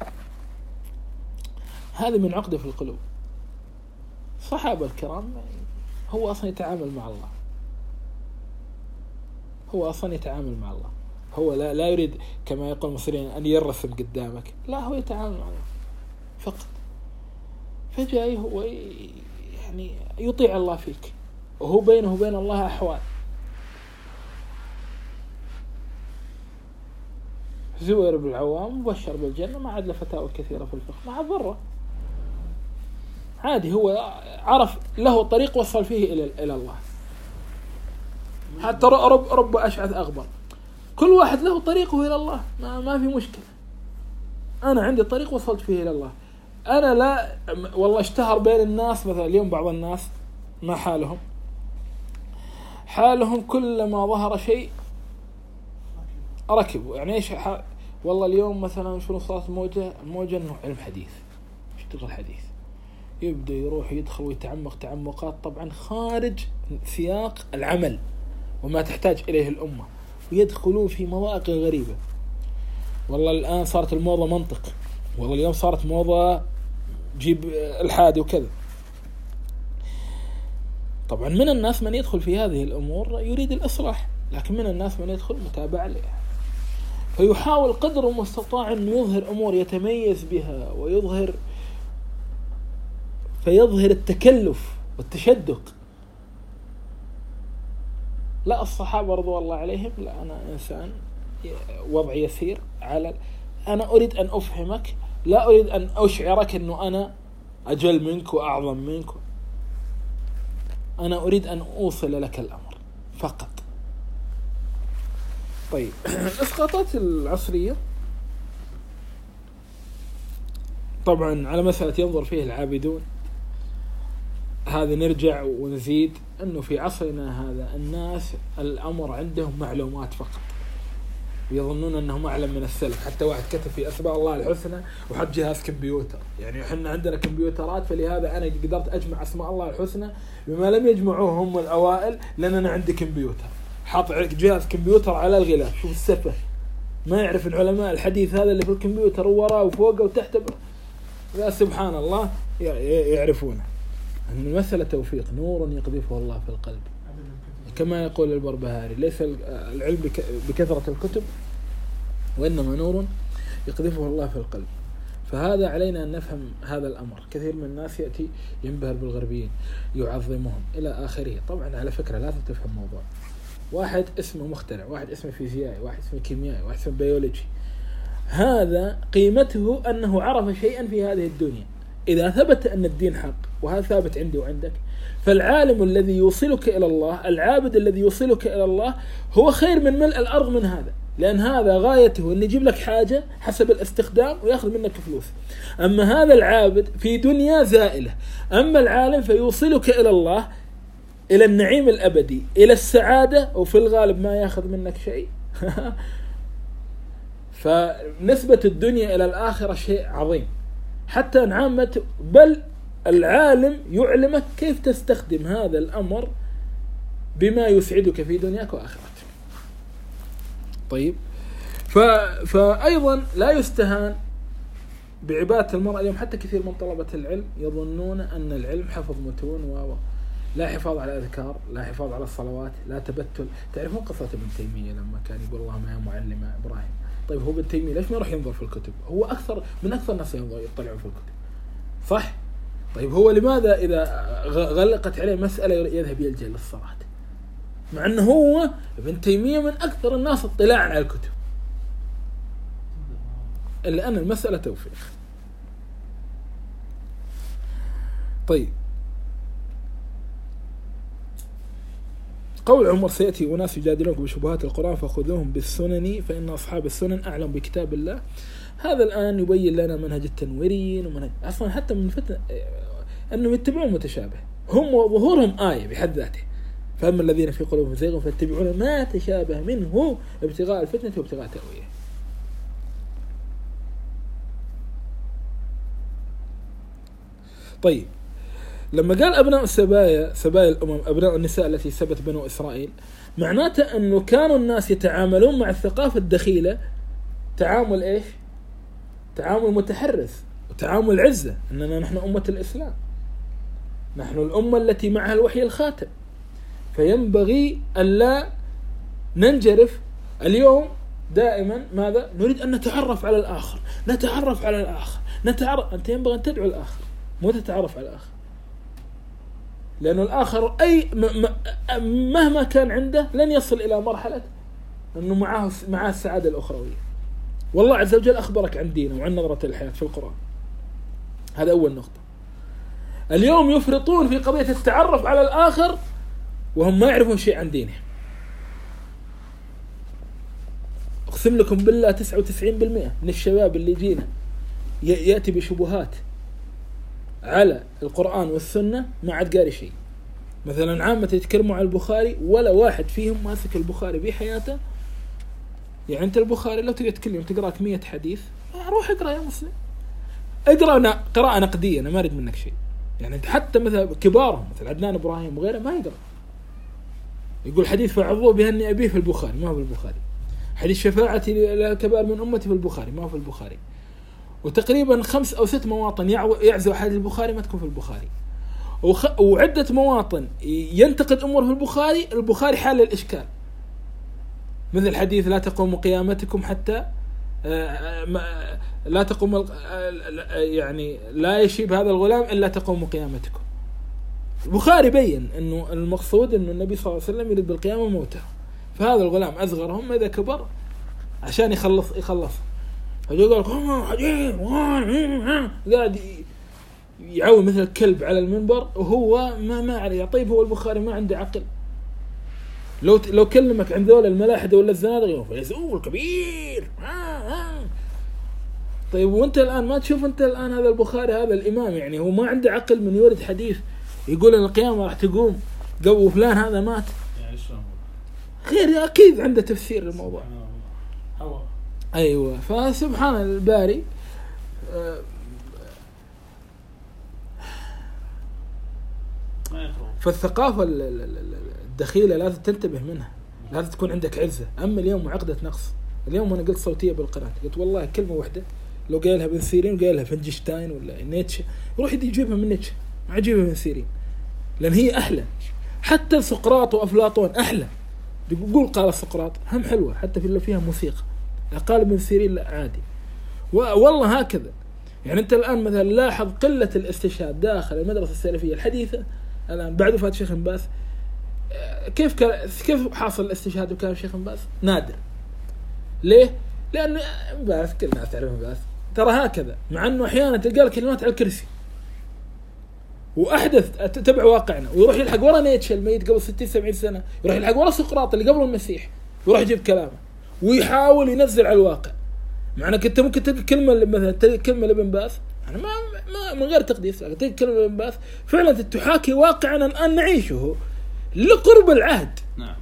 هذا من عقدة في القلوب. الصحابة الكرام هو أصلا يتعامل مع الله، هو أصلا يتعامل مع الله، هو لا, لا يريد كما يقول المصريين أن يرسم قدامك، لا هو يتعامل مع الله فقط. فجاي هو يعني يطيع الله فيك وهو بينه وبين الله أحوال. زوير بن العوام مبشر بالجنة، ما عاد له فتاوى كثيرة في الفقه، ما عاد ضره، عادي، هو عرف له طريق وصل فيه إلى إلى الله. حتى رب رب أشعث أغبر، كل واحد له طريقه إلى الله، ما ما في مشكلة. أنا عندي طريق وصلت فيه إلى الله. أنا لا والله اشتهر بين الناس مثلا اليوم بعض الناس ما حالهم حالهم كلما ظهر شيء ركبوا. يعني ايش ح... والله اليوم مثلا شنو صارت موجة موجة انه علم حديث، يشتغل حديث، يبدأ يروح يدخل ويتعمق تعمقات طبعا خارج سياق العمل وما تحتاج إليه الأمة، ويدخلون في مواقع غريبة. والله الآن صارت الموضة منطق، والله اليوم صارت موضة جيب الحادي وكذا. طبعا من الناس من يدخل في هذه الأمور يريد الإصلاح، لكن من الناس من يدخل متابعة لها، فيحاول قدر المستطاع أن يظهر أمور يتميز بها ويظهر فيظهر التكلف والتشدق. لا، الصحابة رضي الله عليهم، لا، أنا إنسان وضع يسير على أنا أريد أن أفهمك، لا أريد أن أشعرك أنه أنا أجل منك وأعظم منك، أنا أريد أن أوصل لك الأمر فقط. طيب، الإسقاطات العصرية طبعا على مسألة ينظر فيه العابدون، هذا نرجع ونزيد أنه في عصرنا هذا الناس الأمر عندهم معلومات فقط، ويظنون أنهم أعلم من السلف. حتى واحد كتب في أسماء الله الحسنى وحط جهاز كمبيوتر، يعني إحنا عندنا كمبيوترات، فلهذا أنا قدرت أجمع أسماء الله الحسنى بما لم يجمعوه هم الأوائل، لأن أنا عندي كمبيوتر. حاط جهاز كمبيوتر على الغلاف، شوف السفه، ما يعرف العلماء الحديث هذا اللي في الكمبيوتر وراه وفوقه وتحته، لا سبحان الله يعرفونه. أن المسألة توفيق، نور يقذفه الله في القلب، كما يقول البربهاري: ليس العلم بكثرة الكتب، وإنما نور يقذفه الله في القلب. فهذا علينا أن نفهم هذا الأمر. كثير من الناس يأتي ينبهر بالغربيين، يعظمهم إلى آخره. طبعا على فكرة لازم تفهم موضوع، واحد اسمه مخترع، واحد اسمه فيزيائي، واحد اسمه كيميائي، واحد اسمه بيولوجي، هذا قيمته أنه عرف شيئا في هذه الدنيا. إذا ثبت أن الدين حق، وهذا ثابت عندي وعندك، فالعالم الذي يوصلك إلى الله، العابد الذي يوصلك إلى الله، هو خير من ملء الأرض من هذا، لأن هذا غايته أن يجيب لك حاجة حسب الاستخدام ويأخذ منك فلوس. أما هذا العابد في دنيا زائلة، أما العالم فيوصلك إلى الله، إلى النعيم الأبدي، إلى السعادة، وفي الغالب ما يأخذ منك شيء. فنسبة الدنيا إلى الآخرة شيء عظيم، حتى عامة، بل العالم يعلمك كيف تستخدم هذا الأمر بما يسعدك في دنياك وآخرتك. طيب، ف... فأيضا لا يستهان بعبادة المرأة اليوم. حتى كثير من طلبة العلم يظنون أن العلم حفظ متون و لا حفاظ على الأذكار، لا حفاظ على الصلوات، لا تبتل. تعرفون قصة ابن تيمية لما كان يقول اللهم يا معلم إبراهيم؟ طيب، هو ابن تيمية ليش ما يروح ينظر في الكتب؟ هو أكثر من أكثر الناس ينظر يطلعوا في الكتب، صح؟ طيب، هو لماذا إذا غلقت عليه مسألة يذهب يلجأ للصلاة، مع أنه هو ابن تيمية من أكثر الناس اطلاعا على الكتب؟ إلا أن المسألة توفيق. طيب، قول عمر: سيأتي وناس يجادلونكم بشبهات القرآن فخذوهم بالسنن فإن أصحاب السنن أعلم بكتاب الله. هذا الآن يبين لنا منهج التنويرين، ومنهج أصلا حتى من فتنة أنهم يتبعون متشابه، هم وظهورهم آية بحد ذاته. فأما الذين في قلوبهم زيغ فاتبعون ما تشابه منه ابتغاء الفتنة وابتغاء تأويله. طيب، لما قال أبناء السبايا، سبايا الأمم، أبناء النساء التي سبت بنو إسرائيل، معناته أنه كانوا الناس يتعاملون مع الثقافة الدخيلة تعامل إيش؟ تعامل متحرز وتعامل عزة، أننا نحن أمة الإسلام، نحن الأمة التي معها الوحي الخاتم، فينبغي ألا ننجرف. اليوم دائما ماذا؟ نريد أن نتعرف على الآخر، نتعرف على الآخر، نتعرف. أنت ينبغي أن تدعو الآخر، مو تتعرف على الآخر، لأنه الآخر أي مهما كان عنده لن يصل إلى مرحلة أنه معه معه السعادة الأخروية. والله عز وجل أخبرك عن دينه وعن نظرة الحياة في القرآن. هذا أول نقطة. اليوم يفرطون في قضية التعرف على الآخر وهم ما يعرفون شيء عن دينه. أقسم لكم بالله تسعة وتسعين بالمئة من الشباب اللي جينا يأتي بشبهات على القرآن والسنة ما عاد قاري شيء. مثلا عامة يتكلموا عن البخاري ولا واحد فيهم ماسك البخاري بحياته. يعني أنت البخاري لو تجي تتكلم تقرأك مية حديث روح اقرأ يا مسلم، اقرأ قراءة نقدية، أنا ما أريد منك شيء. يعني أنت حتى مثل كبارهم مثل عدنان إبراهيم وغيره ما يقرأ، يقول حديث فعظوا بهني أبيه في البخاري ما هو في البخاري، حديث شفاعتي للكبار من أمتي في البخاري ما هو في البخاري، وتقريبا خمس أو ست مواطن يعزو حديث البخاري ما تكون في البخاري، وخ... وعدة مواطن ينتقد أمور في البخاري البخاري حال الإشكال، مثل حديث لا تقوم قيامتكم حتى لا تقوم يعني لا يشيب هذا الغلام إلا تقوم قيامتكم. البخاري بين أنه المقصود أنه النبي صلى الله عليه وسلم يريد بالقيامة موته، فهذا الغلام أصغرهم إذا كبر عشان يخلص يخلص فيقول لك قاعد يعوي مثل الكلب على المنبر وهو ما ما عليه. طيب هو البخاري ما عنده عقل؟ لو لو كلمك عن ذول الملاحدة ولا الزنادقة فيزول كبير. طيب وانت الآن ما تشوف انت الآن هذا البخاري هذا الإمام يعني هو ما عنده عقل من يورد حديث يقول ان القيامة راح تقوم قبل فلان هذا مات؟
يعني شلون
غير أكيد عنده تفسير للموضوع.
هو
أيوة. فسبحان الباري فالثقافة الدخيلة لازم تنتبه منها، لازم تكون عندك عزة. أما اليوم عقدة نقص. اليوم أنا قلت صوتية بالقناة قلت والله كلمة واحدة لو قايلها ابن سيرين وقايلها فنجشتاين ولا نيتشه يروح يدي يجيبها من نيتشه ما يجيبها من سيرين، لأن هي أحلى. حتى سقراط وأفلاطون أحلى. يقول قال سقراط هم حلوة حتى في اللي فيها موسيقى، قال ابن سيرين لا عادي. والله هكذا. يعني أنت الآن مثلا لاحظ قلة الاستشهاد داخل المدرسة السلفية الحديثة الآن بعد وفاة شيخ بن باز. كيف كيف حاصل الاستشهاد وكان شيخ بن باز نادر؟ ليه؟ لأن باز كل الناس تعرف باز ترى هكذا، مع أنه أحيانا تلقى كلمات على الكرسي وأحدث تتبع واقعنا ويروح يلحق ورا نيتشه الميت قبل ستين سبعين سنة، يروح يلحق ورا سقراط اللي قبل المسيح ويروح يجيب كلامه ويحاول ينزل على الواقع. معنى كنت ممكن تلقى كلمة مثلا كلمة لابن باز أنا ما ما من غير تقديس تلقى كلمة لابن باز فعلا تحاكي واقعنا الآن نعيشه لقرب العهد.
نعم.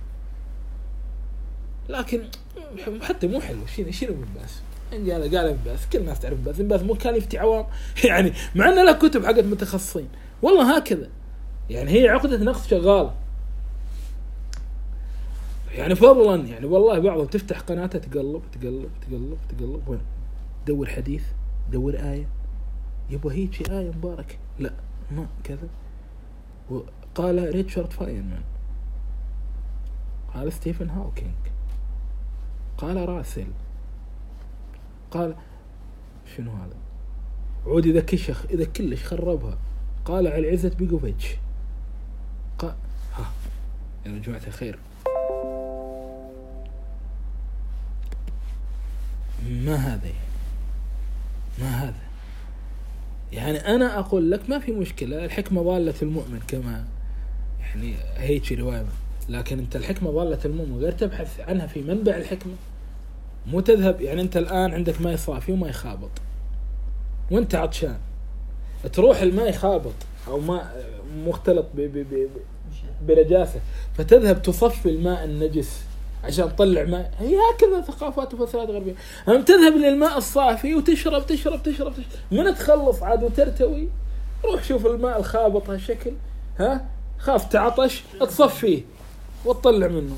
لكن حتى مو حلو شيء شيء ابن باز قال قال ابن باز كل الناس تعرف باز ابن باز مو كان يفتي عوام يعني مع أن له كتب حقت متخصصين. والله هكذا يعني هي عقدة نقص شغالة. يعني فضلا يعني والله بعضهم تفتح قناته تقلب تقلب تقلب تقلب وين دور حديث دور آية يبغى هيك شيء آية مبارك لا ما كذا. وقال ريتشارد فاينمان، قال ستيفن هاوكينج، قال راسل، قال شنو هذا عود إذا كشخ إذا كلش خربها، قال على عزة بيجوفيتش. قال ها يا جماعة الخير ما هذا يعني ما هذا يعني أنا أقول لك ما في مشكلة الحكمة ضالة المؤمن كما يعني هيك رواية، لكن أنت الحكمة ضالة المؤمن غير تبحث عنها في منبع الحكمة. مو تذهب يعني أنت الآن عندك ماء صافي وماء خابط وأنت عطشان تروح الماء خابط أو ماء مختلط ب ب ب بنجاسة فتذهب تصفي الماء النجس عشان تطلع ماء. هي هكذا ثقافات وفساد غربية. هم تذهب للماء الصافي وتشرب تشرب تشرب, تشرب. من تخلص عاد وترتوي روح شوف الماء الخابط هالشكل ها خاف تعطش تصفيه وتطلع منه.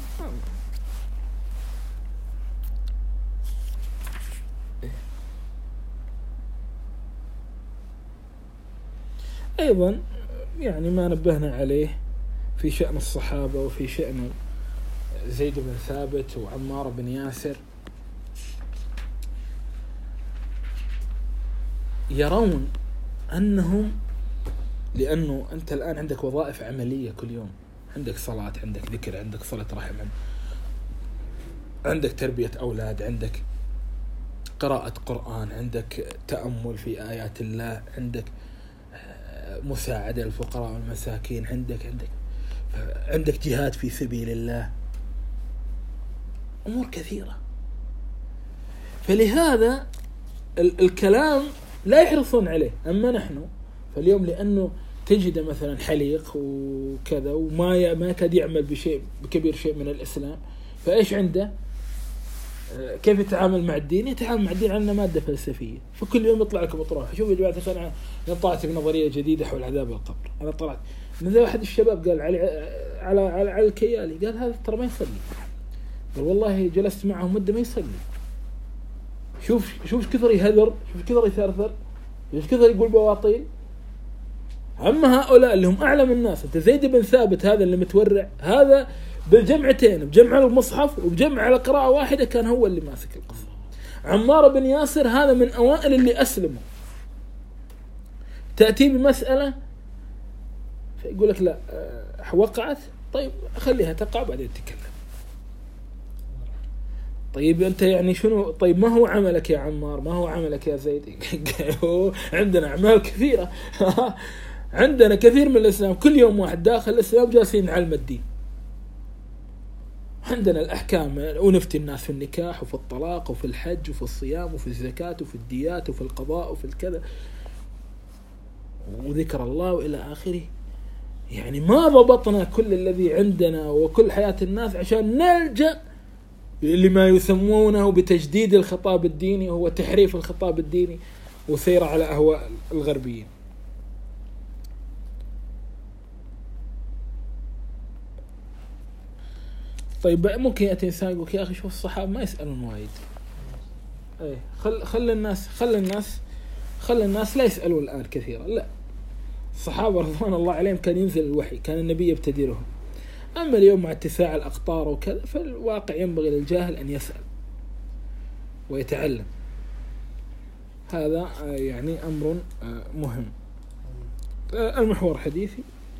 أيضا يعني ما نبهنا عليه في شأن الصحابة وفي شأن زيد بن ثابت وعمار بن ياسر، يرون أنهم لأنه أنت الآن عندك وظائف عملية كل يوم، عندك صلاة، عندك ذكر، عندك صلة رحم، عندك تربية أولاد، عندك قراءة قرآن، عندك تأمل في آيات الله، عندك مساعدة الفقراء والمساكين، عندك عندك عندك جهاد في سبيل الله، أمور كثيرة. فلهذا الكلام لا يحرصون عليه. أما نحن فاليوم لأنه تجد مثلا حليق وكذا وما ما كاد يعمل بشيء بكبير شيء من الإسلام، فإيش عنده؟ كيف يتعامل مع الدين؟ يتعامل مع الدين على مادة فلسفية، فكل يوم يطلع لكم أطروحة. شوفوا يا جماعة الخير، أنا طلعت بنظرية جديدة حول عذاب القبر. أنا طلعت من ذا واحد الشباب قال على على على, على الكيالي، قال هذا ترى ما يصلي. قال والله جلست معه مدة ما يصلي. شوف شوف كثر يهذر، شوف كثر يثرثر، شوف كثر يقول بواطيل. أما هؤلاء اللي هم أعلم الناس، أنت زيد بن ثابت هذا اللي متورع، هذا بالجمعتين، بجمع المصحف وبجمع على قراءة واحدة كان هو اللي ماسك القصة. عمار بن ياسر هذا من أوائل اللي أسلموا. تأتي بمسألة فيقول لك لا وقعت، طيب خليها تقع بعدين تتكلم. طيب أنت يعني شنو؟ طيب ما هو عملك يا عمار؟ ما هو عملك يا زيد؟ عندنا أعمال كثيرة. عندنا كثير من الإسلام، كل يوم واحد داخل الإسلام جالسين نعلم الدين. عندنا الأحكام ونفتي الناس في النكاح وفي الطلاق وفي الحج وفي الصيام وفي الزكاة وفي الديات وفي القضاء وفي الكذا وذكر الله وإلى آخره. يعني ما ضبطنا كل الذي عندنا وكل حياة الناس عشان نلجأ لما يسمونه بتجديد الخطاب الديني، هو تحريف الخطاب الديني وسير على أهواء الغربيين. طيب ممكن يأتي إنسان يقول يا أخي شوف الصحابة ما يسألون وايد. أي خل خل الناس خل الناس خل الناس لا يسألون الآن كثيرا. لا، الصحابة رضوان الله عليهم كان ينزل الوحي، كان النبي يبتدرهم. أما اليوم مع اتساع الأقطار وكذا، فالواقع ينبغي للجاهل أن يسأل ويتعلم. هذا يعني أمر مهم. المحور حديثي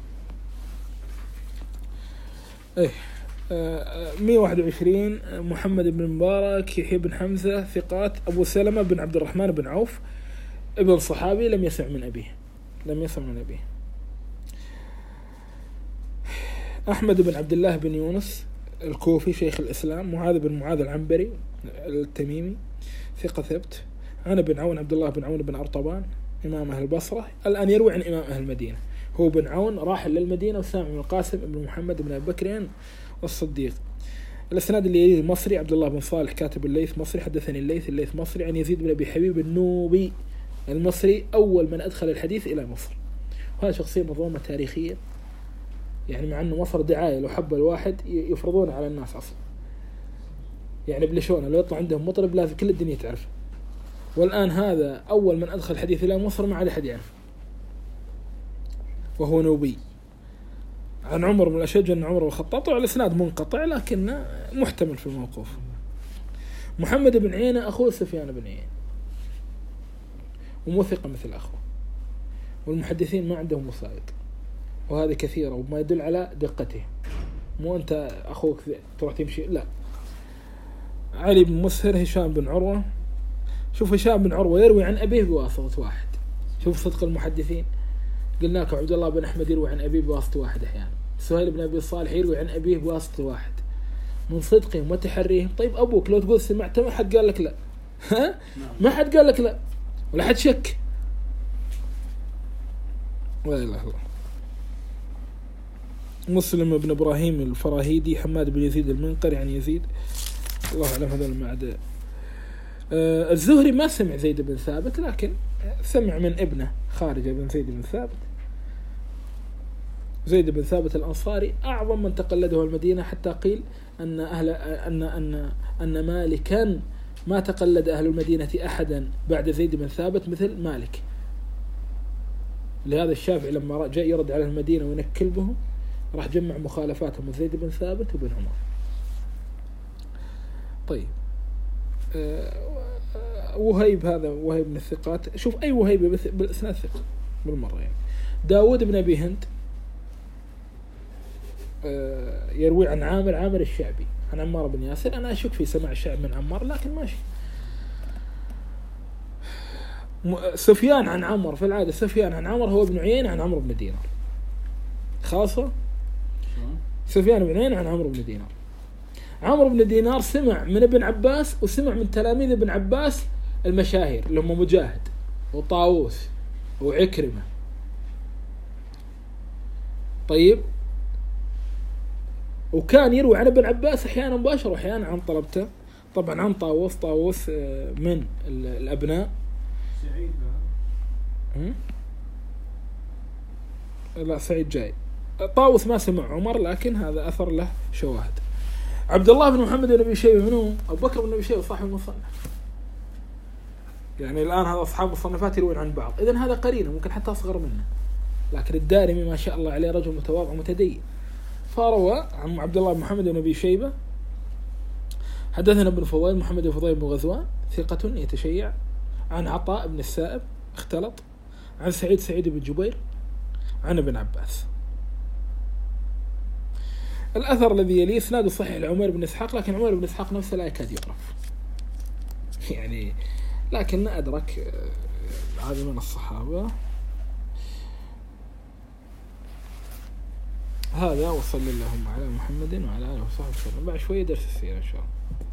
إيه مئة وواحد وعشرين. محمد بن مبارك، يحيى بن حمزة ثقات. أبو سلمة بن عبد الرحمن بن عوف ابن صحابي لم يسمع من أبيه لم يسمع من أبيه. أحمد بن عبد الله بن يونس الكوفي شيخ الإسلام. معاذ بن معاذ العنبري التميمي ثقة ثبت. عن بن عون عبد الله بن عون بن أرطبان إمام أهل البصرة، الآن يروي عن إمام أهل المدينة. هو بن عون راح للمدينة وسامع من القاسم بن محمد بن أبي بكر والصديق. الاسناد اللي يليه المصري عبد الله بن صالح كاتب الليث مصري، حدثني الليث الليث مصري عن يزيد بن أبي حبيب النوبي المصري أول من أدخل الحديث إلى مصر. وهذا شخصية مظلومة تاريخية، يعني مع أنه مصر دعاية، لو حب الواحد يفرضون على الناس أصلا. يعني بلشونه لو يطلع عندهم مطرب لازم كل الدنيا تعرف. والآن هذا أول من أدخل الحديث إلى مصر ما عاد أحد يعرف، وهو نوبي. عن عمر بن الأشج أن عمر بن الخطاب، طبعا الإسناد منقطع لكن محتمل في الموقوف. محمد بن عيينة أخوه سفيان بن عيينة وموثق مثل أخوه، والمحدثين ما عندهم وثائق، وهذه كثيرة وما يدل على دقته. مو أنت أخوك تروح تمشي، لا. علي بن مسهر هشام بن عروة. شوف هشام بن عروة يروي عن أبيه بواسطة واحد. شوف صدق المحدثين. قلنا لك عبد الله بن أحمد يروي عن أبيه بواسطة واحد أحيانا. سهيل بن أبي صالح يروي عن أبيه بواسطة واحد. من صدقهم وتحريهم. طيب أبوك لو تقول سمعت ما حد قال لك لا، ها؟ ما حد قال لك لا ولا حد شك. ولا إله إلا الله. مسلم بن إبراهيم الفراهيدي. حماد بن يزيد المنقري عن يزيد، الله أعلم هذا المعدة. آه الزهري ما سمع زيد بن ثابت، لكن سمع من ابنه خارجة بن زيد بن ثابت. زيد بن ثابت الأنصاري أعظم من تقلده المدينة، حتى قيل أن أهل أن أن أن مالكا ما تقلد أهل المدينة أحدا بعد زيد بن ثابت مثل مالك. لهذا الشافعي لما جاء يرد على المدينة وينكل بهم راح جمع مخالفاتهم زيد بن ثابت وبن عمر. طيب أه وهيب، هذا وهيب من الثقات. شوف أي وهيب بالإسناد ثقة، بالمرة يعني. داود بن أبي هند يروي عن عامر عامر الشعبي عن عمار بن ياسر. أنا أشك في سماع الشعب من عمار لكن ماشي. سفيان عن عمر، في العادة سفيان عن عمر هو ابن عيينة عن عمرو بن دينار خاصة. سفيان بن عيينة عن عمرو بن دينار. عمرو بن دينار سمع من ابن عباس وسمع من تلاميذ ابن عباس المشاهير اللي هم مجاهد وطاووس وعكرمة. طيب، وكان يروي عن ابن عباس أحيانا مباشر وأحيانا عن طلبته. طبعا عن طاووس، طاووس من الأبناء.
سعيد
لا سعيد جاي. طاووس ما سمع عمر لكن هذا أثر له شواهد. عبد الله بن محمد بن أبي شيبة منو؟ أبو بكر بن أبي شيبة صاحب المصنف. يعني الآن هذا أصحاب المصنفات يروون عن بعض، إذن هذا قرينه ممكن حتى أصغر منه. لكن الدارمي ما شاء الله عليه رجل متواضع متدين، فروى عن عبد الله بن محمد بن أبي شيبة حدثنا ابن فضيل محمد بن فضيل بن غزوان ثقة يتشيع، عن عطاء بن السائب اختلط، عن سعيد سعيد بن جبير عن ابن عباس. الأثر الذي يليه إسناده صحيح لعمر بن إسحاق، لكن عمر بن إسحاق نفسه لا يكاد يعرف يعني، لكن أدرك هذا من الصحابة. هذا وصلى اللهم على محمد وعلى آله وصحبه وسلم. بعد شوية درس السيرة إن شاء الله.